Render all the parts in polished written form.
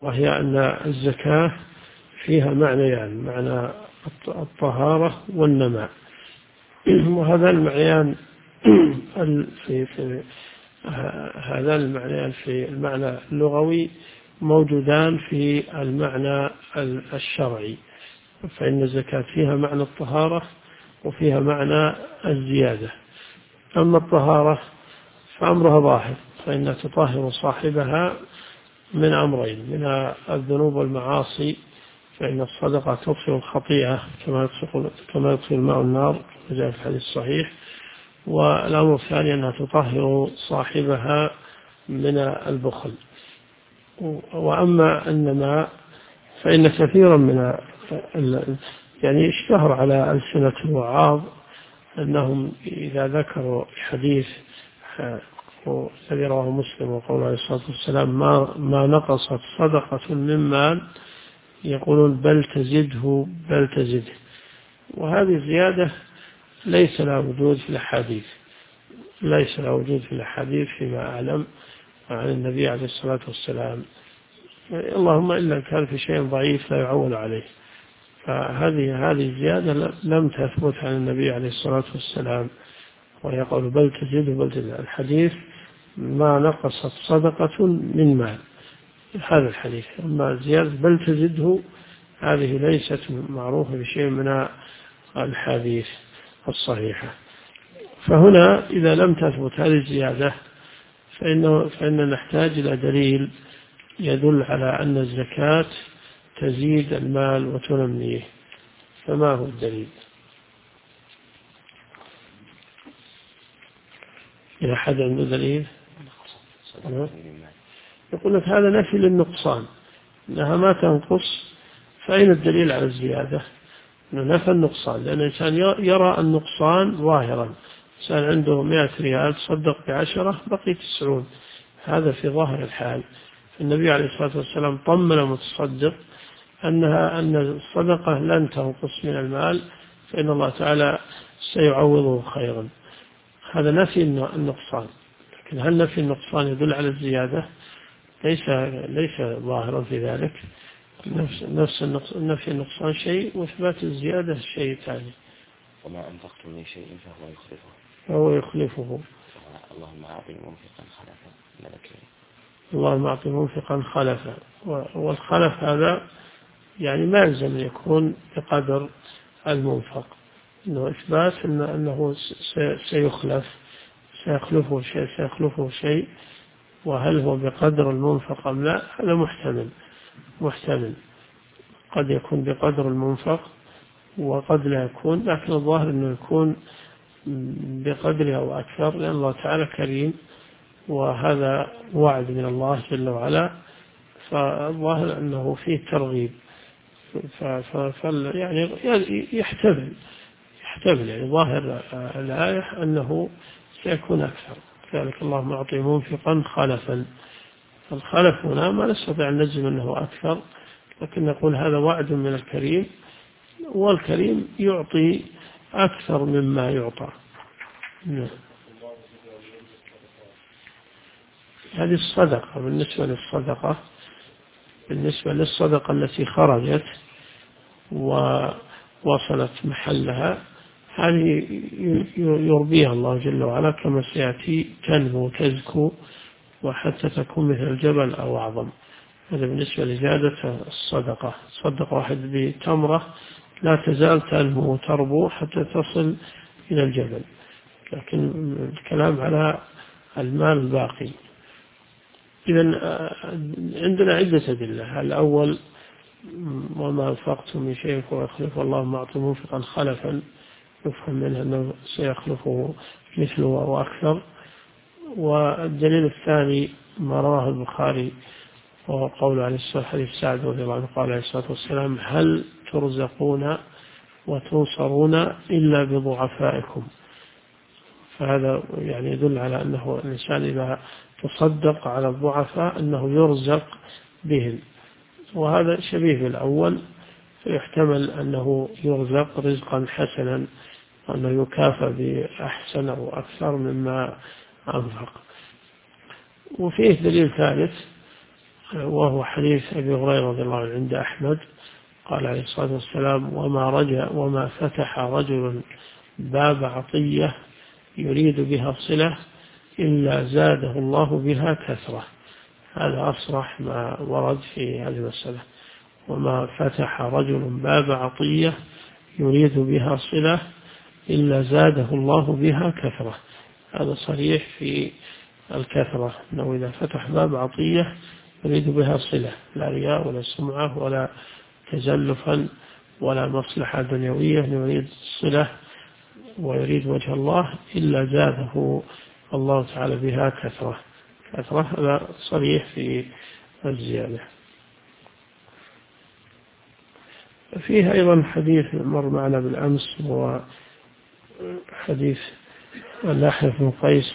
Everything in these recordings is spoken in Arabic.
وهي أن الزكاة فيها معنيان، معنى الطهارة والنماء، وهذا المعنيان هذا المعنيان في المعنى اللغوي موجودان في المعنى الشرعي، فإن الزكاة فيها معنى الطهارة وفيها معنى الزيادة. أما الطهارة فأمرها ظاهر، فإنها تطهر صاحبها من أمرين: من الذنوب والمعاصي، فإن الصدقة تطفئ الخطيئة كما يطفئ الماء النار جاء في الحديث الصحيح. والأمر الثاني أنها تطهر صاحبها من البخل. وأما النماء فإن كثيرا من يعني اشتهر على ألسنة الوعاظ أنهم إذا ذكروا حديث الذي رواه مسلم وقول عليه الصلاة والسلام ما نقصت صدقة من مال يقولون بل تزده بل تزده. وهذه الزيادة ليس لها وجود في الأحاديث، ليس لها وجود في الأحاديث فيما أعلم عن النبي عليه الصلاة والسلام، اللهم إلا كان في شيء ضعيف لا يعول عليه. فهذه الزيادة لم تثبت عن النبي عليه الصلاة والسلام، ويقول بل تزده بل تزده. الحديث ما نقصت صدقة من مال، هذا الحديث. أما زيادة بل تزده هذه ليست معروفة بشيء من الحديث الصحيحة. فهنا إذا لم تثبت هذه الزيادة فإن نحتاج إلى دليل يدل على أن الزكاة تزيد المال وتنميه. فما هو الدليل؟ إذا حد عنده دليل يقول لك هذا نفي للنقصان، أنها ما تنقص. فأين الدليل على الزيادة؟ أنه نفى النقصان، لأن الإنسان يرى النقصان ظاهرا. الإنسان عنده 100 ريال تصدق ب10 بقي 90، هذا في ظاهر الحال. النبي عليه الصلاة والسلام طمن المتصدق أن الصدقة لن تنقص من المال، فإن الله تعالى سيعوضه خيرا. هذا نفي النقصان. لكن هل نفي النقصان يدل على الزيادة؟ ليس ظاهرا في ذلك. نفي النقصان شيء وإثبات الزيادة شيء ثاني. وما أنفقتم من شيء فهو يخلفه. اللهم أعطي منفقا خلفا ملكين. اللهم أعطي منفقا خلفا. والخلف هذا يعني ما يلزم يكون بقدر المنفق، إنه إثبات أنه سيخلفه شيء، وهل هو بقدر المنفق أم لا هذا محتمل. قد يكون بقدر المنفق وقد لا يكون، لكن الظاهر أنه يكون بقدرها أو أكثر، لأن الله تعالى كريم وهذا وعد من الله جل وعلا. فالظاهر أنه فيه ترغيب، يعني يحتمل يعني ظاهر الآية أنه سيكون أكثر. ذلك اللهم أعطي منفقا خلفا. الخلف هنا ما نستطيع أن نجزم أنه أكثر، لكن نقول هذا وعد من الكريم، والكريم يعطي أكثر مما يعطى. هذه الصدقة. بالنسبة للصدقة التي خرجت ووصلت محلها، هذه يربيها الله جل وعلا كما سيأتي، تنمو تزكو وحتى تكون مثل الجبل أو أعظم. هذا بالنسبة لزيادة الصدقة. صدق واحد بتمرة لا تزال تنمو وتربو حتى تصل إلى الجبل. لكن الكلام على المال الباقي. إذن عندنا عدة أدلة. الأول وما أنفقتم من شيء فيخلف، اللهم أعط منفقا خلفا، يفهم منها أنه سيخلفه مثله أو أكثر. والدليل الثاني ما رواه البخاري وهو قول عليه الصلاة والسلام، حديث سعد رضي الله عنه قال عليه الصلاة والسلام: هل ترزقون وتنصرون إلا بضعفائكم. فهذا يعني يدل على أنه الإنسان إذا تصدق على الضعفاء أنه يرزق بهم، وهذا شبيه بالأول، فيحتمل أنه يرزق رزقا حسنا، أنه يكافأ بأحسن أو أكثر مما أنفق. وفيه دليل ثالث وهو حديث أبي هريرة رضي الله عنه عند أحمد، قال عليه الصلاة والسلام: وما فتح رجل باب عطية يريد بها صلة إلا زاده الله بها كثرة. هذا أصرح ما ورد في هذه المسألة: وما فتح رجل باب عطية يريد بها صلة إلا زاده الله بها كثرة. هذا صريح في الكثرة، أنه إذا فتح باب عطية يريد بها صلة، لا رياء ولا سمعة ولا تزلفا ولا مصلحة دنيوية، يريد الصلة ويريد وجه الله، إلا زاده الله تعالى بها كثرة. هذا صريح في الزيادة. فيه أيضا حديث مر معنا بالأمس، هو حديث الأحنف بن قيس.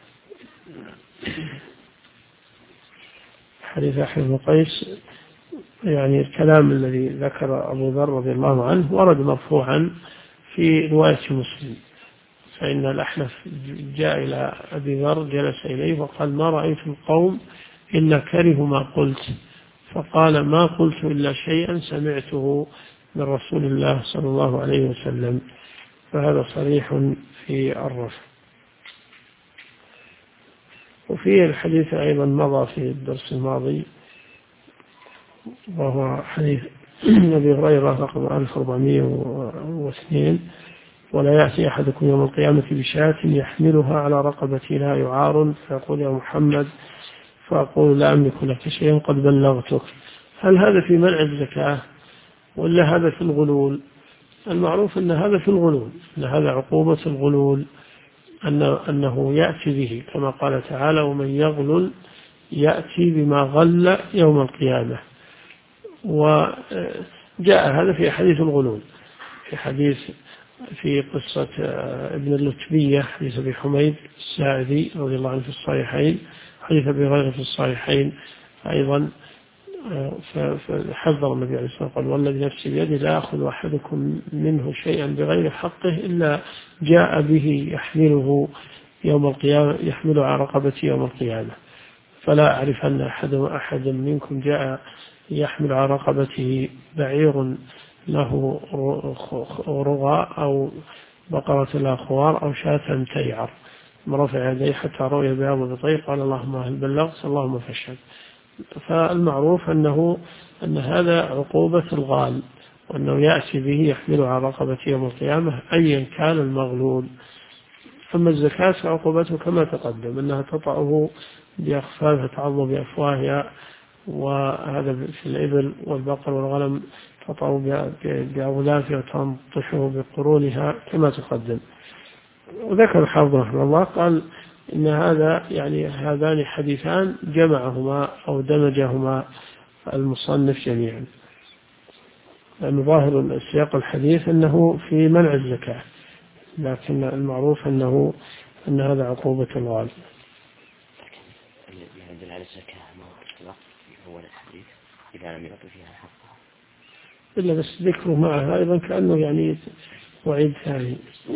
حديث أحنف بن قيس يعني الكلام الذي ذكر أبو ذر رضي الله عنه ورد مرفوعا في رواية مسلم، فإن الأحنف جاء إلى أبي ذر، جلس إليه وقال: ما رأيت القوم إلا كرهوا ما قلت، فقال: ما قلت إلا شيئا سمعته من رسول الله صلى الله عليه وسلم. فهذا صريح في الرفع. وفي الحديث أيضا مضى في الدرس الماضي، وهو حديث أبي هريرة رقم 1402: ولا يأتي أحدكم يوم القيامة بشاة يحملها على رقبتي لا يعار، فيقول: يا محمد، فأقول: لا أملك لك شيئا قد بلغتك. هل هذا في منع الزكاة ولا هذا في الغلول؟ المعروف أن هذا في الغلول، أن هذا عقوبة الغلول، أنه يأتي به، كما قال تعالى: ومن يغلل يأتي بما غل يوم القيامة. وجاء هذا في حديث الغلول، في قصة ابن اللتبية، حديث أبي حميد الساعدي رضي الله عنه في الصحيحين، حديث أبي هريرة في الصحيحين أيضا. فحذر النبي عليه الصلاة والسلام: والذي نفسي بيده لا يأخذ أحدكم منه شيئا بغير حقه إلا جاء به يحمله يوم القيامة، يحمله على رقبته يوم القيامة. فلا أعرف أن أحد منكم جاء يحمل على رقبته بعير له رغى أو بقرة لها خوار أو شاة تيعر، مرفع يديه حتى رؤي بياض بطيق، قال: اللهم هل بلغت؟ اللهم فاشهد. فالمعروف أن هذا عقوبة الغال، وأنه يأتي به يحمله على رقبته يوم القيامة أيا كان المغلول. أما الزكاة فعقوبته كما تقدم، أنها تطأه بأخفافها، تعض بأفواهها، وهذا في الإبل والبقر والغنم تطأ بأولافها وتنطشه بقرونها كما تقدم. وذكر الحافظ رحمه الله قال إن هذا يعني هذان حديثان جمعهما أو دمجهما المصنف جميعا، لأن ظاهر السياق الحديث أنه في منع الزكاة، لكن المعروف أن هذا عقوبة الغالب. يدل على الزكاة هو الحديث إذا لم يعطي فيها حقها، إلا بس ذكره معها أيضا كأنه يعني وعيد ثاني.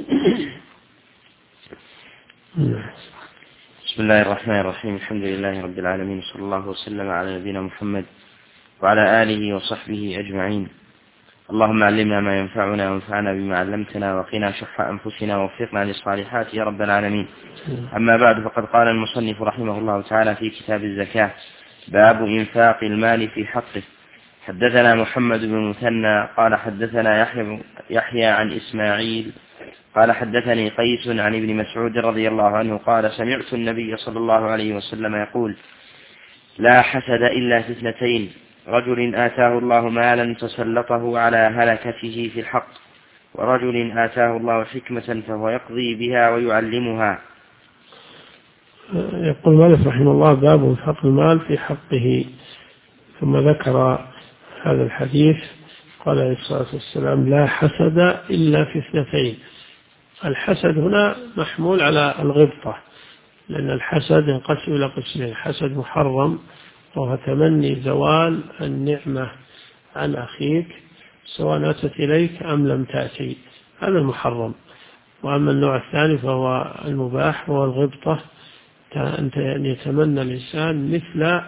بسم الله الرحمن الرحيم. الحمد لله رب العالمين، صلى الله وسلم على نبينا محمد وعلى آله وصحبه أجمعين. اللهم علمنا ما ينفعنا وانفعنا بما علمتنا، وقنا شح أنفسنا ووفقنا للصالحات يا رب العالمين. أما بعد، فقد قال المصنف رحمه الله تعالى في كتاب الزكاة: باب إنفاق المال في حقه. حدثنا محمد بن المثنى قال حدثنا يحيى عن إسماعيل قال حدثني قيس عن ابن مسعود رضي الله عنه قال: سمعت النبي صلى الله عليه وسلم يقول: لا حسد إلا في اثنتين: رجل آتاه الله مالا فسلطه على هلكته في الحق، ورجل آتاه الله حكمة فهو يقضي بها ويعلمها. يقول مالك رحمه الله: باب إنفاق المال في حقه. ثم ذكر هذا الحديث، قال عليه الصلاة والسلام: لا حسد إلا في اثنتين. الحسد هنا محمول على الغبطة، لأن الحسد ينقسم إلى قسمين: حسد محرم وهو تمني زوال النعمة عن أخيك سواء أتت إليك أم لم تأتي، هذا المحرم. وأما النوع الثاني فهو المباح، وهو الغبطة، أن يتمنى الإنسان مثل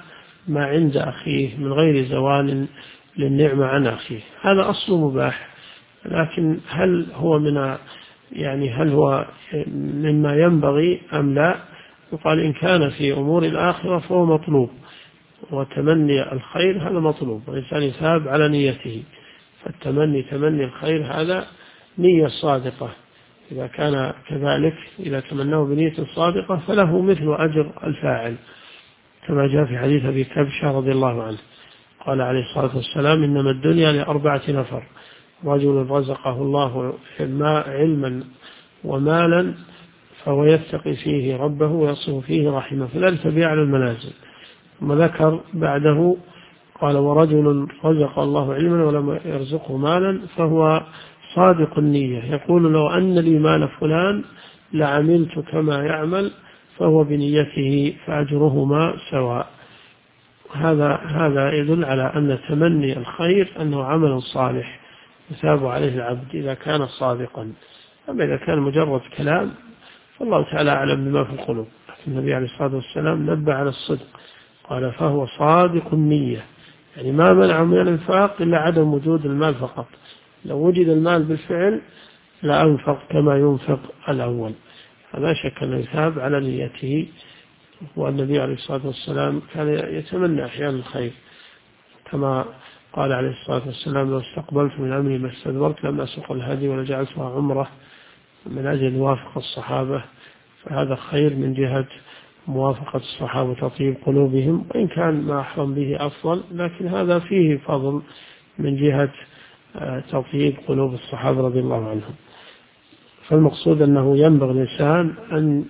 ما عند أخيه من غير زوال للنعمة عن أخيه، هذا أصل مباح. لكن هل هو هل هو مما ينبغي أم لا؟ يقال إن كان في أمور الآخرة فهو مطلوب، وتمني الخير هذا مطلوب، والإنسان يثاب على نيته. فالتمني تمني الخير هذا نية صادقة، إذا كان كذلك إذا تمناه بنية صادقة فله مثل أجر الفاعل، كما جاء في حديث أبي كبشة رضي الله عنه قال عليه الصلاة والسلام: إنما الدنيا ل4 نفر: رجل رزقه الله علما ومالا فهو يتقي فيه ربه ويصل فيه رحمه، فذلك بأعلى المنازل. ثم ذكر بعده قال: ورجل رزق الله علما ولم يرزقه مالا فهو صادق النية، يقول: لو أن لي مال فلان لعملت كما يعمل، فهو بنيته فأجرهما سواء. هذا يدل على أن تمني الخير أنه عمل صالح يثاب عليه العبد إذا كان صادقا. أما إذا كان مجرد كلام فالله تعالى أعلم بما في القلوب. لكن النبي عليه الصلاة والسلام نبه على الصدق، قال: فهو صادق النية، يعني ما منع من الإنفاق إلا عدم وجود المال فقط، لو وجد المال بالفعل لأنفق كما ينفق الأول. فلا شك أنه يثاب على نيته. والنبي عليه الصلاة والسلام كان يتمنى أحيانا الخير، كما قال عليه الصلاة والسلام: لو استقبلت من أمري ما استدبرت لم أسق الهدي ولجعلتها عمرة، من أجل موافقة الصحابة. فهذا خير من جهة موافقة الصحابة وتطيب قلوبهم، وإن كان ما أحرم به أفضل، لكن هذا فيه فضل من جهة تطيب قلوب الصحابة رضي الله عنهم. فالمقصود أنه ينبغي الإنسان أن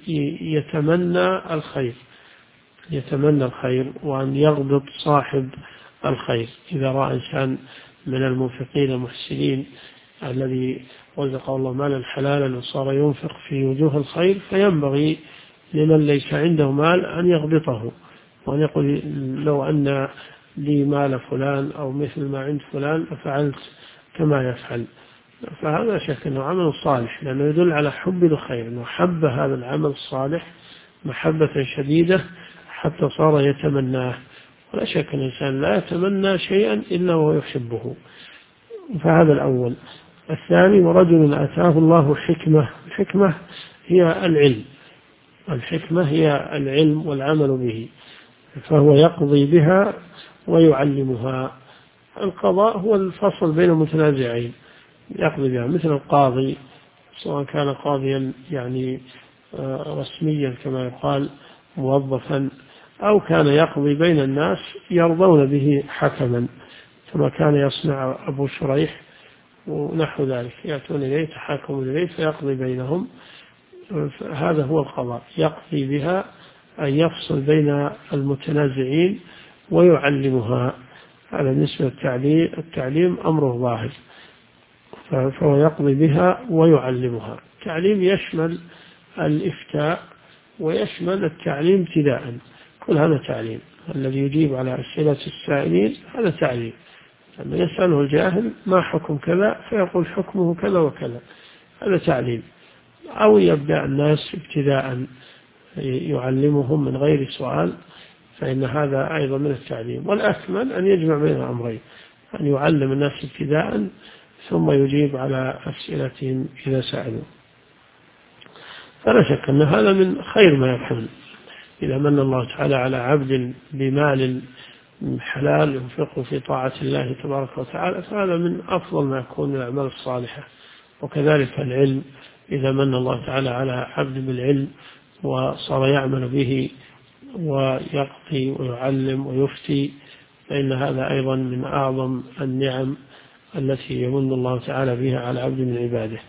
يتمنى الخير وأن يغبط صاحب الخير. إذا رأى إنسان من المنفقين المحسنين الذي رزقه الله مالا حلالا وصار ينفق في وجوه الخير، فينبغي لمن ليس عنده مال أن يغبطه وأن يقول: لو أن لي مال فلان أو مثل ما عند فلان لفعلت كما يفعل. فهذا شك أنه عمل صالح، لأنه يدل على حب الخير، أنه حب هذا العمل الصالح محبة شديدة حتى صار يتمناه. ولا شك أن الإنسان لا يتمنى شيئا إلا وهو يحبه. فهذا الأول. الثاني: ورجل آتاه الله حكمة. الحكمة هي العلم، والعمل به، فهو يقضي بها ويعلمها. القضاء هو الفصل بين المتنازعين، يقضي بها، مثل القاضي سواء كان قاضيا رسميا كما يقال موظفا، أو كان يقضي بين الناس يرضون به حكما، كما كان يصنع أبو شريح ونحو ذلك، يأتون إليه تحاكمون إليه فيقضي بينهم. هذا هو القضاء، يقضي بها أن يفصل بين المتنازعين ويعلمها. هذا بالنسبة التعليم أمره ظاهر، فهو يقضي بها ويعلمها. التعليم يشمل الإفتاء ويشمل التعليم ابتداء، كل هذا تعليم. الذي يجيب على أسئلة السائلين هذا تعليم. لما يسأله الجاهل ما حكم كذا فيقول حكمه كذا وكذا، هذا تعليم. أو يبدأ الناس ابتداء يعلمهم من غير سؤال، فإن هذا أيضا من التعليم. والأكمل أن يجمع بين الأمرين، أن يعلم الناس ابتداء ثم يجيب على أسئلتهم إذا سألوا. فلا شك أن هذا من خير ما يكون. إذا من الله تعالى على عبد بمال حلال ينفقه في طاعة الله تبارك وتعالى، فهذا من أفضل ما يكون من الأعمال الصالحة. وكذلك العلم، إذا من الله تعالى على عبد بالعلم وصار يعمل به ويقضي ويعلم ويفتي، فإن هذا أيضا من أعظم النعم التي يمن الله تعالى بها على عبد من عباده.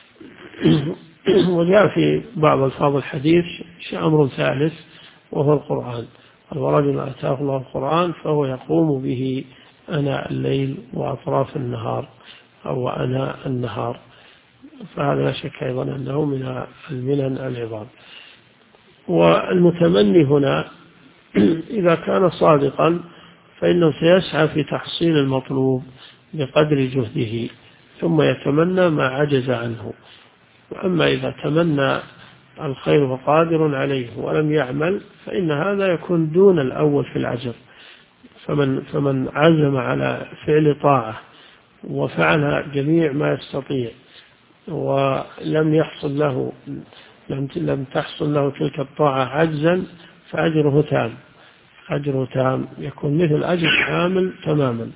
وجاء في بعض ألفاظ الحديث أمر ثالث وهو القرآن. ورجل آتاه الله القرآن فهو يقوم به أناء الليل وأطراف النهار أو أناء النهار، فهذا لا شك أيضا أنه من المنن العظام. والمتمني هنا إذا كان صادقا فإنه سيسعى في تحصيل المطلوب بقدر جهده، ثم يتمنى ما عجز عنه. وأما إذا تمنى الخير وقادر عليه ولم يعمل، فإن هذا يكون دون الأول في الأجر، فمن عزم على فعل طاعة وفعل جميع ما يستطيع ولم يحصل له لم تحصل له تلك الطاعة عجزا فأجره تام، أجره تام، يكون مثل أجر عامل تماما.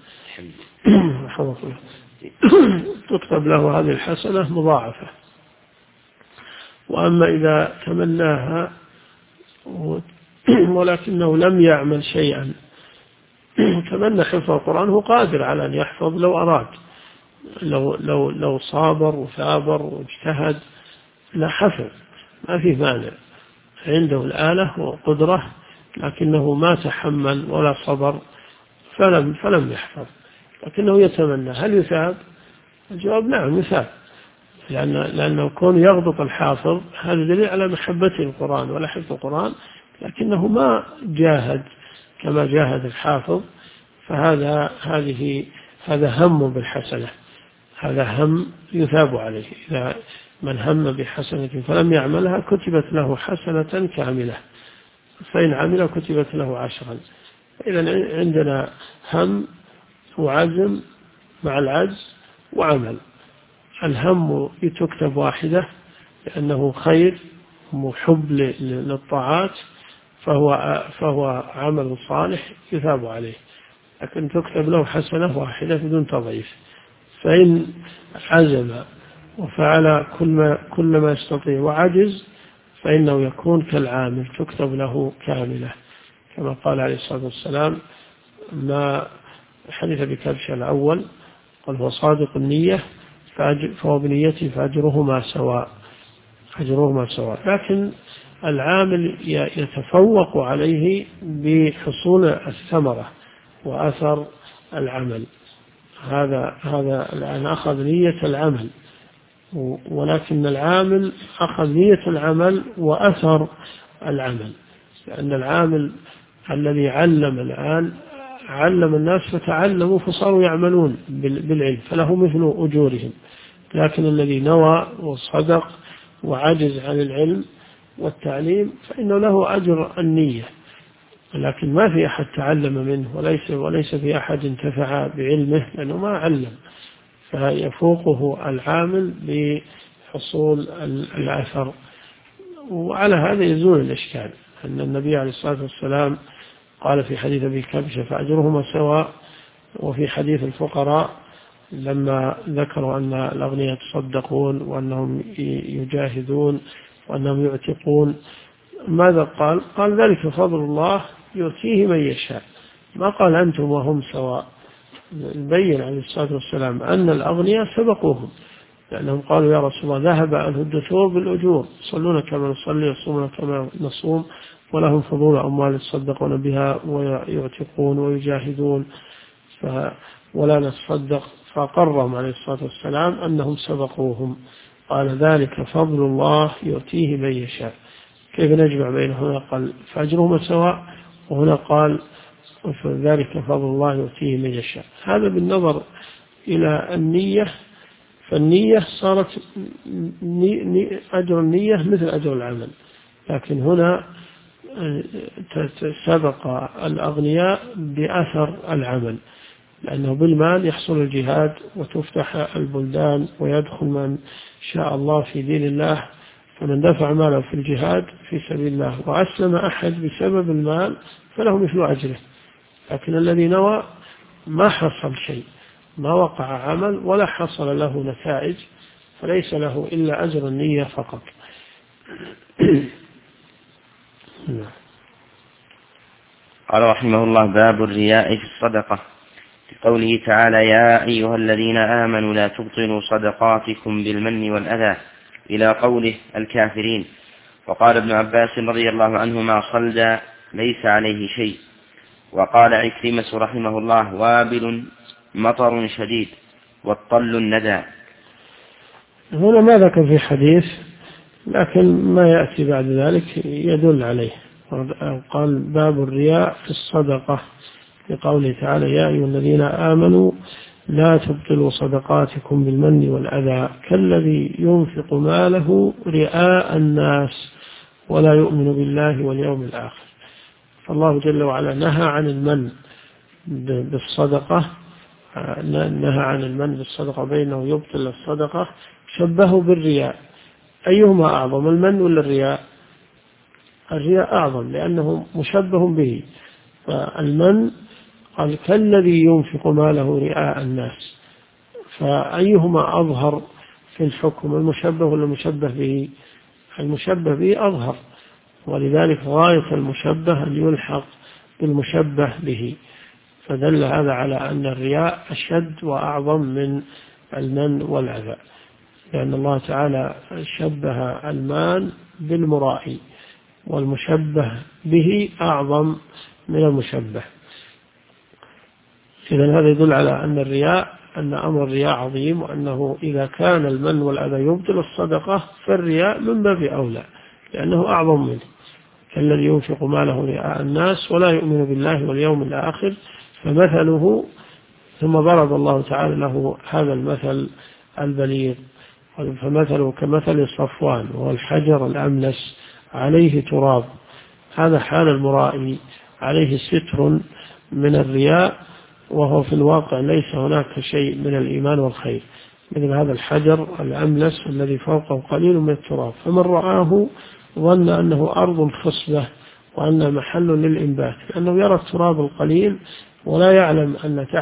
تكتب له هذه الحسنة مضاعفة. وأما إذا تمناها ولكنه لم يعمل شيئا، تمنى حفظ القرآن، هو قادر على أن يحفظ لو أراد، لو صابر وثابر واجتهد لا حفظ، ما في مانع، عنده الآلة وقدرة، لكنه ما تحمل ولا صبر فلم يحفظ، لكنه يتمنى. هل يثاب؟ الجواب نعم يثاب، لأنه كون يغبط الحافظ هذا دليل على محبته القرآن ولا حفظ القرآن، لكنه ما جاهد كما جاهد الحافظ، هذا هم بالحسنة، هذا هم يثاب عليه. إذا من هم بحسنة فلم يعملها كتبت له حسنة كاملة، فإن عمل كتبت له 10. إذا عندنا هم وعزم مع العجز وعمل. الهم تكتب واحدة لأنه خير محب للطاعات، فهو عمل صالح يثاب عليه، لكن تكتب له حسنة واحدة بدون تضعيف. فإن عزم وفعل كل ما يستطيع وعجز فإنه يكون كالعامل، تكتب له كاملة، كما قال عليه الصلاة والسلام ما حدث بكبشة الأول قال هو صادق النية فهو بنيته فأجرهما سواء، أجرهما سواء. لكن العامل يتفوق عليه بحصول الثمرة وأثر العمل. هذا الآن أخذ نية العمل، ولكن العامل أخذ نية العمل وأثر العمل، لأن العامل الذي علم الآن علم الناس فتعلموا فصاروا يعملون بالعلم فله مثل أجورهم، لكن الذي نوى وصدق وعجز عن العلم والتعليم فإنه له أجر النية، لكن ما في أحد تعلم منه وليس في أحد انتفع بعلمه لأنه ما علم، فيفوقه العامل بحصول الأثر. وعلى هذا يزول الإشكال أن النبي عليه الصلاة والسلام قال في حديث أبي كبشة فأجرهما سواء، وفي حديث الفقراء لما ذكروا أن الأغنياء يتصدقون وأنهم يجاهدون وأنهم يعتقون ماذا قال ذلك فضل الله يؤتيه من يشاء، ما قال أنتم وهم سواء. بين عليه الصلاة والسلام أن الأغنياء سبقوهم، لأنهم قالوا يا رسول الله ذهب عنه الدثور بالأجور، يصلون كما نصلي يصومون كما نصوم ولهم فضول أموال يتصدقون بها ويعتقون ويجاهدون ولا نتصدق، فأقرهم عليه الصلاة والسلام أنهم سبقوهم. قال ذلك فضل الله يؤتيه من يشاء. كيف نجمع بينهما؟ هنا قال فأجرهما سواء وهنا قال فذلك فضل الله يؤتيه من يشاء. هذا بالنظر إلى النية، فالنية صارت أجر النية مثل أجر العمل، لكن هنا سبق الأغنياء بأثر العمل، لأنه بالمال يحصل الجهاد وتفتح البلدان ويدخل من شاء الله في دين الله، فمن دفع ماله في الجهاد في سبيل الله وأسلم أحد بسبب المال فله مثل أجره، لكن الذي نوى ما حصل شيء، ما وقع عمل ولا حصل له نتائج، فليس له إلا أجر النية فقط. قال رحمه الله باب الرياء في الصدقة، في قوله تعالى يا أيها الذين آمنوا لا تبطلوا صدقاتكم بالمن والأذى إلى قوله الكافرين. وقال ابن عباس رضي الله عنهما صلدا ليس عليه شيء. وقال عكرمة رحمه الله وابل مطر شديد والطل الندى. هنا ما ذكر في حديث، لكن ما يأتي بعد ذلك يدل عليه. قال باب الرياء في الصدقة لقوله تعالى يا أيها الذين آمنوا لا تبطلوا صدقاتكم بالمن والأذى كالذي ينفق ماله رئاء الناس ولا يؤمن بالله واليوم الآخر. فالله جل وعلا نهى عن المن بالصدقة، نهى عن المن بالصدقة بينه يبطل الصدقة، شبهه بالرياء. أيهما أعظم، المن ولا الرياء؟ الرياء أعظم لأنه مشبه به. فالمن قال كالذي ينفق ماله رئاء الناس، فأيهما أظهر في الحكم، المشبه ولا المشبه به؟ المشبه به أظهر، ولذلك غاية المشبه أن يلحق بالمشبه به، فدل هذا على أن الرياء أشد وأعظم من المن والأذى، لأن الله تعالى شبه المان بالمرائي، والمشبه به أعظم من المشبه. إذن هذا يدل على أن الرياء، أن أمر الرياء عظيم، وأنه إذا كان المن والأذى يبطل الصدقة فالرياء من باب أولى لأنه أعظم منه، كالذي ينفق ماله رئاء الناس ولا يؤمن بالله واليوم الآخر فمثله. ثم ضرب الله تعالى له هذا المثل البليغ، فمثله كمثل صفوان وهو الحجر الأملس عليه تراب، هذا حال المرائي، عليه ستر من الرياء، وهو في الواقع ليس هناك شيء من الإيمان والخير، مثل هذا الحجر الأملس الذي فوقه قليل من التراب، فمن رآه ظن أنه أرض خصبة وأن محل للإنبات، لأنه يرى التراب القليل ولا يعلم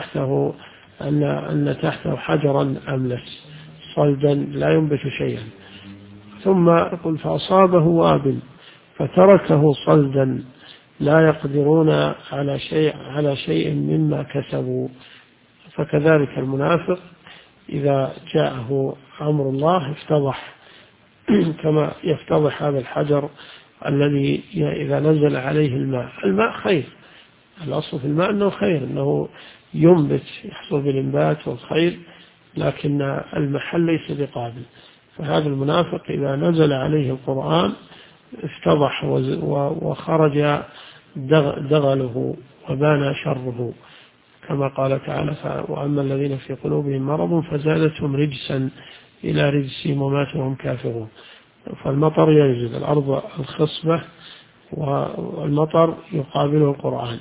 أن تحته حجرا أملس صلدا لا ينبت شيئا. ثم يقول فأصابه وابل فتركه صلدا لا يقدرون على شيء مما كسبوا. فكذلك المنافق إذا جاءه أمر الله افتضح كما يفتضح هذا الحجر الذي إذا نزل عليه الماء خير، الأصل في الماء أنه خير، أنه ينبت يحصل بالإنبات والخير، لكن المحل ليس بقابل. فهذا المنافق إذا نزل عليه القرآن افتضح وخرج دغله وبان شره، كما قال تعالى وأما الذين في قلوبهم مرض فزادتهم رجسا إلى رجسهم وماتوا وهم كافرون. فالمطر ينزل، الأرض الخصبة والمطر يقابله القرآن،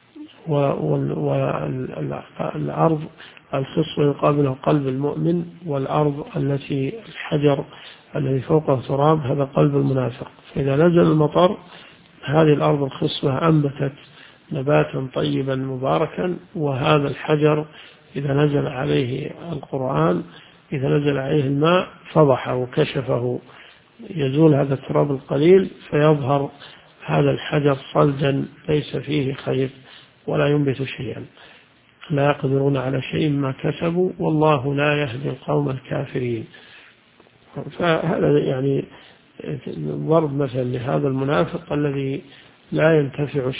والأرض الخصبة يقابله قلب المؤمن، والأرض التي الحجر الذي فوقه تراب هذا قلب المنافق. فإذا نزل المطر هذه الأرض الخصبة أنبتت نباتا طيبا مباركا، وهذا الحجر إذا نزل عليه القرآن إذا نزل عليه الماء فضحه وكشفه، يزول هذا التراب القليل فيظهر هذا الحجر صلدا ليس فيه خير ولا ينبت شيئا، لا يقدرون على شيء ما كسبوا والله لا يهدي القوم الكافرين. فهذا يعني ضرب مثل لهذا المنافق الذي لا ينتفع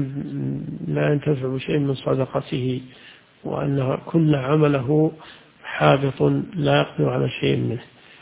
بشيء من صدقته، وأن كل عمله حابط لا يقدر على شيء منه.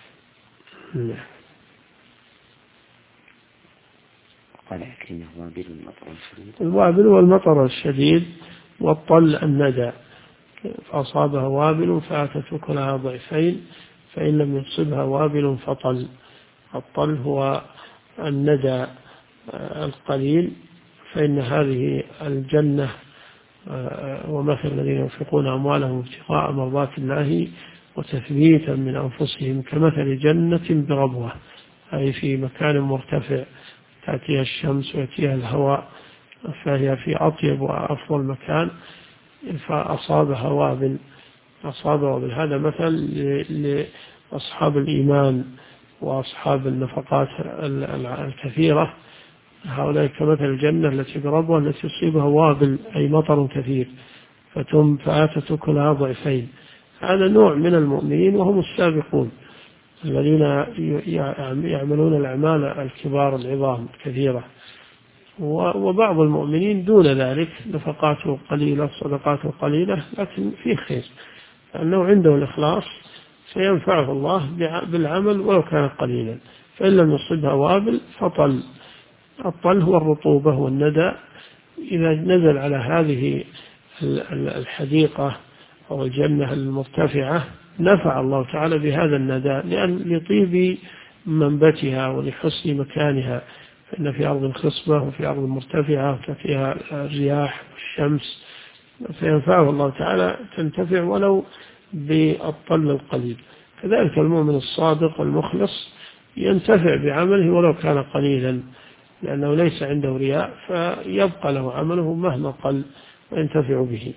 قال كلمة الوابل والمطر الشديد، والطل الندى، فأصابها وابل فآتت أكلها ضعفين فإن لم يصبها وابل فطل. الطل هو الندى القليل، فإن هذه الجنة ومثل الذين ينفقون أموالهم ابتغاء مرضات الله وتثبيتا من أنفسهم كمثل جنة بربوة، أي في مكان مرتفع تأتيها الشمس ويأتيها الهواء، فهي في أطيب وأفضل مكان، فأصابها وابل. هذا مثل لأصحاب الإيمان وأصحاب النفقات الكثيرة، هؤلاء كمثل الجنة التي بربوة التي يصيبها وابل أي مطر كثير فآتت أكلها ضعفين. هذا نوع من المؤمنين وهم السابقون الذين يعملون الأعمال الكبار العظام الكثيرة، وبعض المؤمنين دون ذلك نفقاته قليلة صدقاته قليلة لكن فيه خير، لأنه عنده الإخلاص سينفعه الله بالعمل ولو كان قليلا. فإن لم يصبها وابل فطل. الطل هو الرطوبة والندى، إذا نزل على هذه الحديقة أو الجنة المرتفعة نفع الله تعالى بهذا الندى لطيب منبتها ولحسن مكانها، فإن في أرض خصبة وفي أرض مرتفعة وفيها الرياح والشمس فينفعه الله تعالى تنتفع ولو بالطل القليل. كذلك المؤمن الصادق المخلص ينتفع بعمله ولو كان قليلا، لأنه ليس عنده رياء، فيبقى له عمله مهما قل وينتفع به.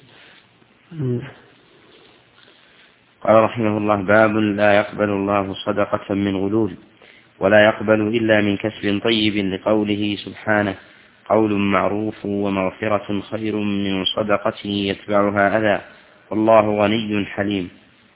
قال رحمه الله: باب لا يقبل الله صدقة من غلول ولا يقبل إلا من كسب طيب، لقوله سبحانه: قول معروف ومغفرة خير من صدقة يتبعها أذى والله غني حليم.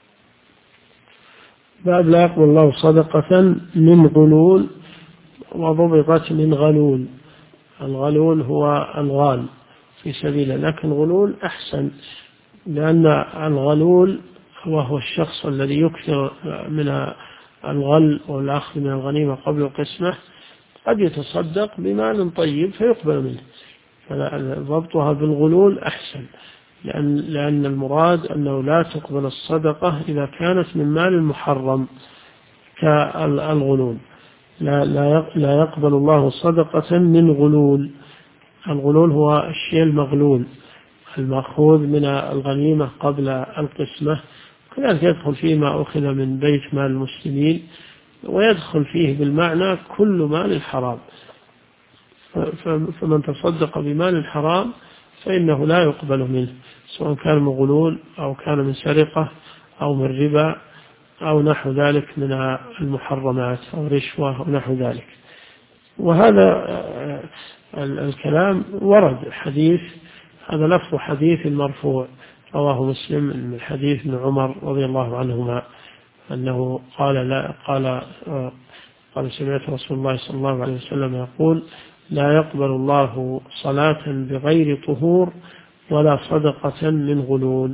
باب لا يقبل الله صدقة من غلول، وضبطت من غلول. الغلول هو الغال في سبيله، لكن غلول أحسن، لأن الغلول وهو الشخص الذي يكثر من الغل والأخذ من الغنيمة قبل القسمة قد يتصدق بمال طيب فيقبل منه، فضبطها بالغلول أحسن، لأن المراد أنه لا تقبل الصدقة إذا كانت من مال محرم كالغلول. لا يقبل الله صدقة من غلول. الغلول هو الشيء المغلول المأخوذ من الغنيمة قبل القسمة، كذلك يدخل فيه ما أخذ من بيت مال المسلمين، ويدخل فيه بالمعنى كل مال حرام. فمن تصدق بمال حرام فإنه لا يقبل منه، سواء كان من غلول أو كان من سرقة أو من ربا أو نحو ذلك من المحرمات أو رشوة أو نحو ذلك. وهذا الكلام ورد حديث، هذا لفظ حديث مرفوع رواه مسلم من حديث ابن عمر رضي الله عنهما أنه قال سمعت رسول الله صلى الله عليه وسلم يقول: لا يقبل الله صلاة بغير طهور ولا صدقة من غلول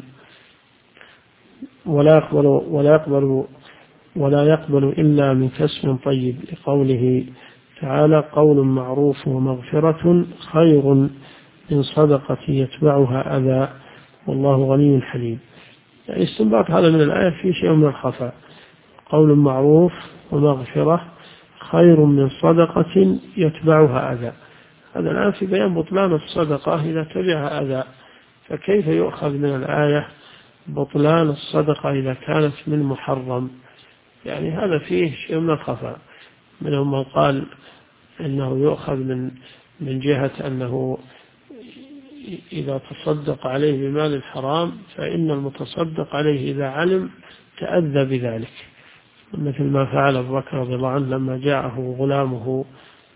ولا يقبل إلا من كسب طيب، لقوله تعالى: قول معروف ومغفرة خير من صدقة يتبعها أذى والله غني حليم. يعني استنباط هذا من الآية في شيء من الخفاء. قول معروف ومغفرة خير من صدقة يتبعها أذى، هذا الآن في بيان بطلان الصدقة إذا تبعها أذى، فكيف يؤخذ من الآية بطلان الصدقة إذا كانت من محرم؟ يعني هذا فيه شيء من الخفاء. منهم من قال إنه يؤخذ من جهة أنه إذا تصدق عليه بمال الحرام فإن المتصدق عليه إذا علم تأذى بذلك، مثل ما فعل أبو بكر رضي الله عنه لما جاءه غلامه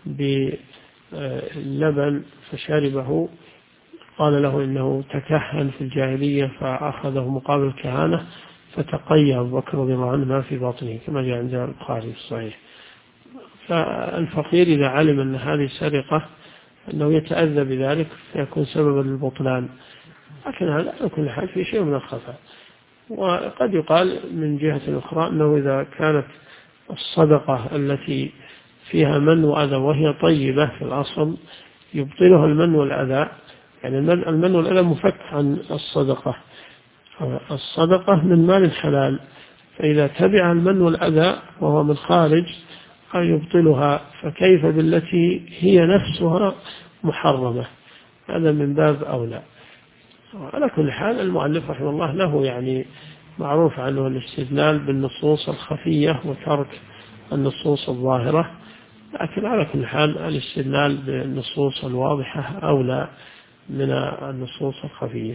باللبن فشربه، قال له إنه تكهن في الجاهلية فأخذه مقابل الكهانة فتقي أبو بكر رضي الله عنه ما في باطنه، كما جاء عند البخاري في الصحيح. فالفقير إذا علم أن هذه سرقة أنه يتأذى بذلك فيكون سببا للبطلان، لكن هذا على كل حال في شيء من الخفاء. وقد يقال من جهة أخرى أنه إذا كانت الصدقة التي فيها من وأذى وهي طيبة في الأصل يبطلها المن والأذى، يعني المن والأذى مفك عن الصدقة من مال حلال، فإذا تبع المن والأذى وهو من خارج يبطلها، فكيف بالتي هي نفسها محرمة؟ هذا من باب أولى. على كل حال المؤلف رحمه الله له يعني معروف عنه الاستدلال بالنصوص الخفية وترك النصوص الظاهرة، لكن على كل حال الاستدلال بالنصوص الواضحة أولى من النصوص الخفية.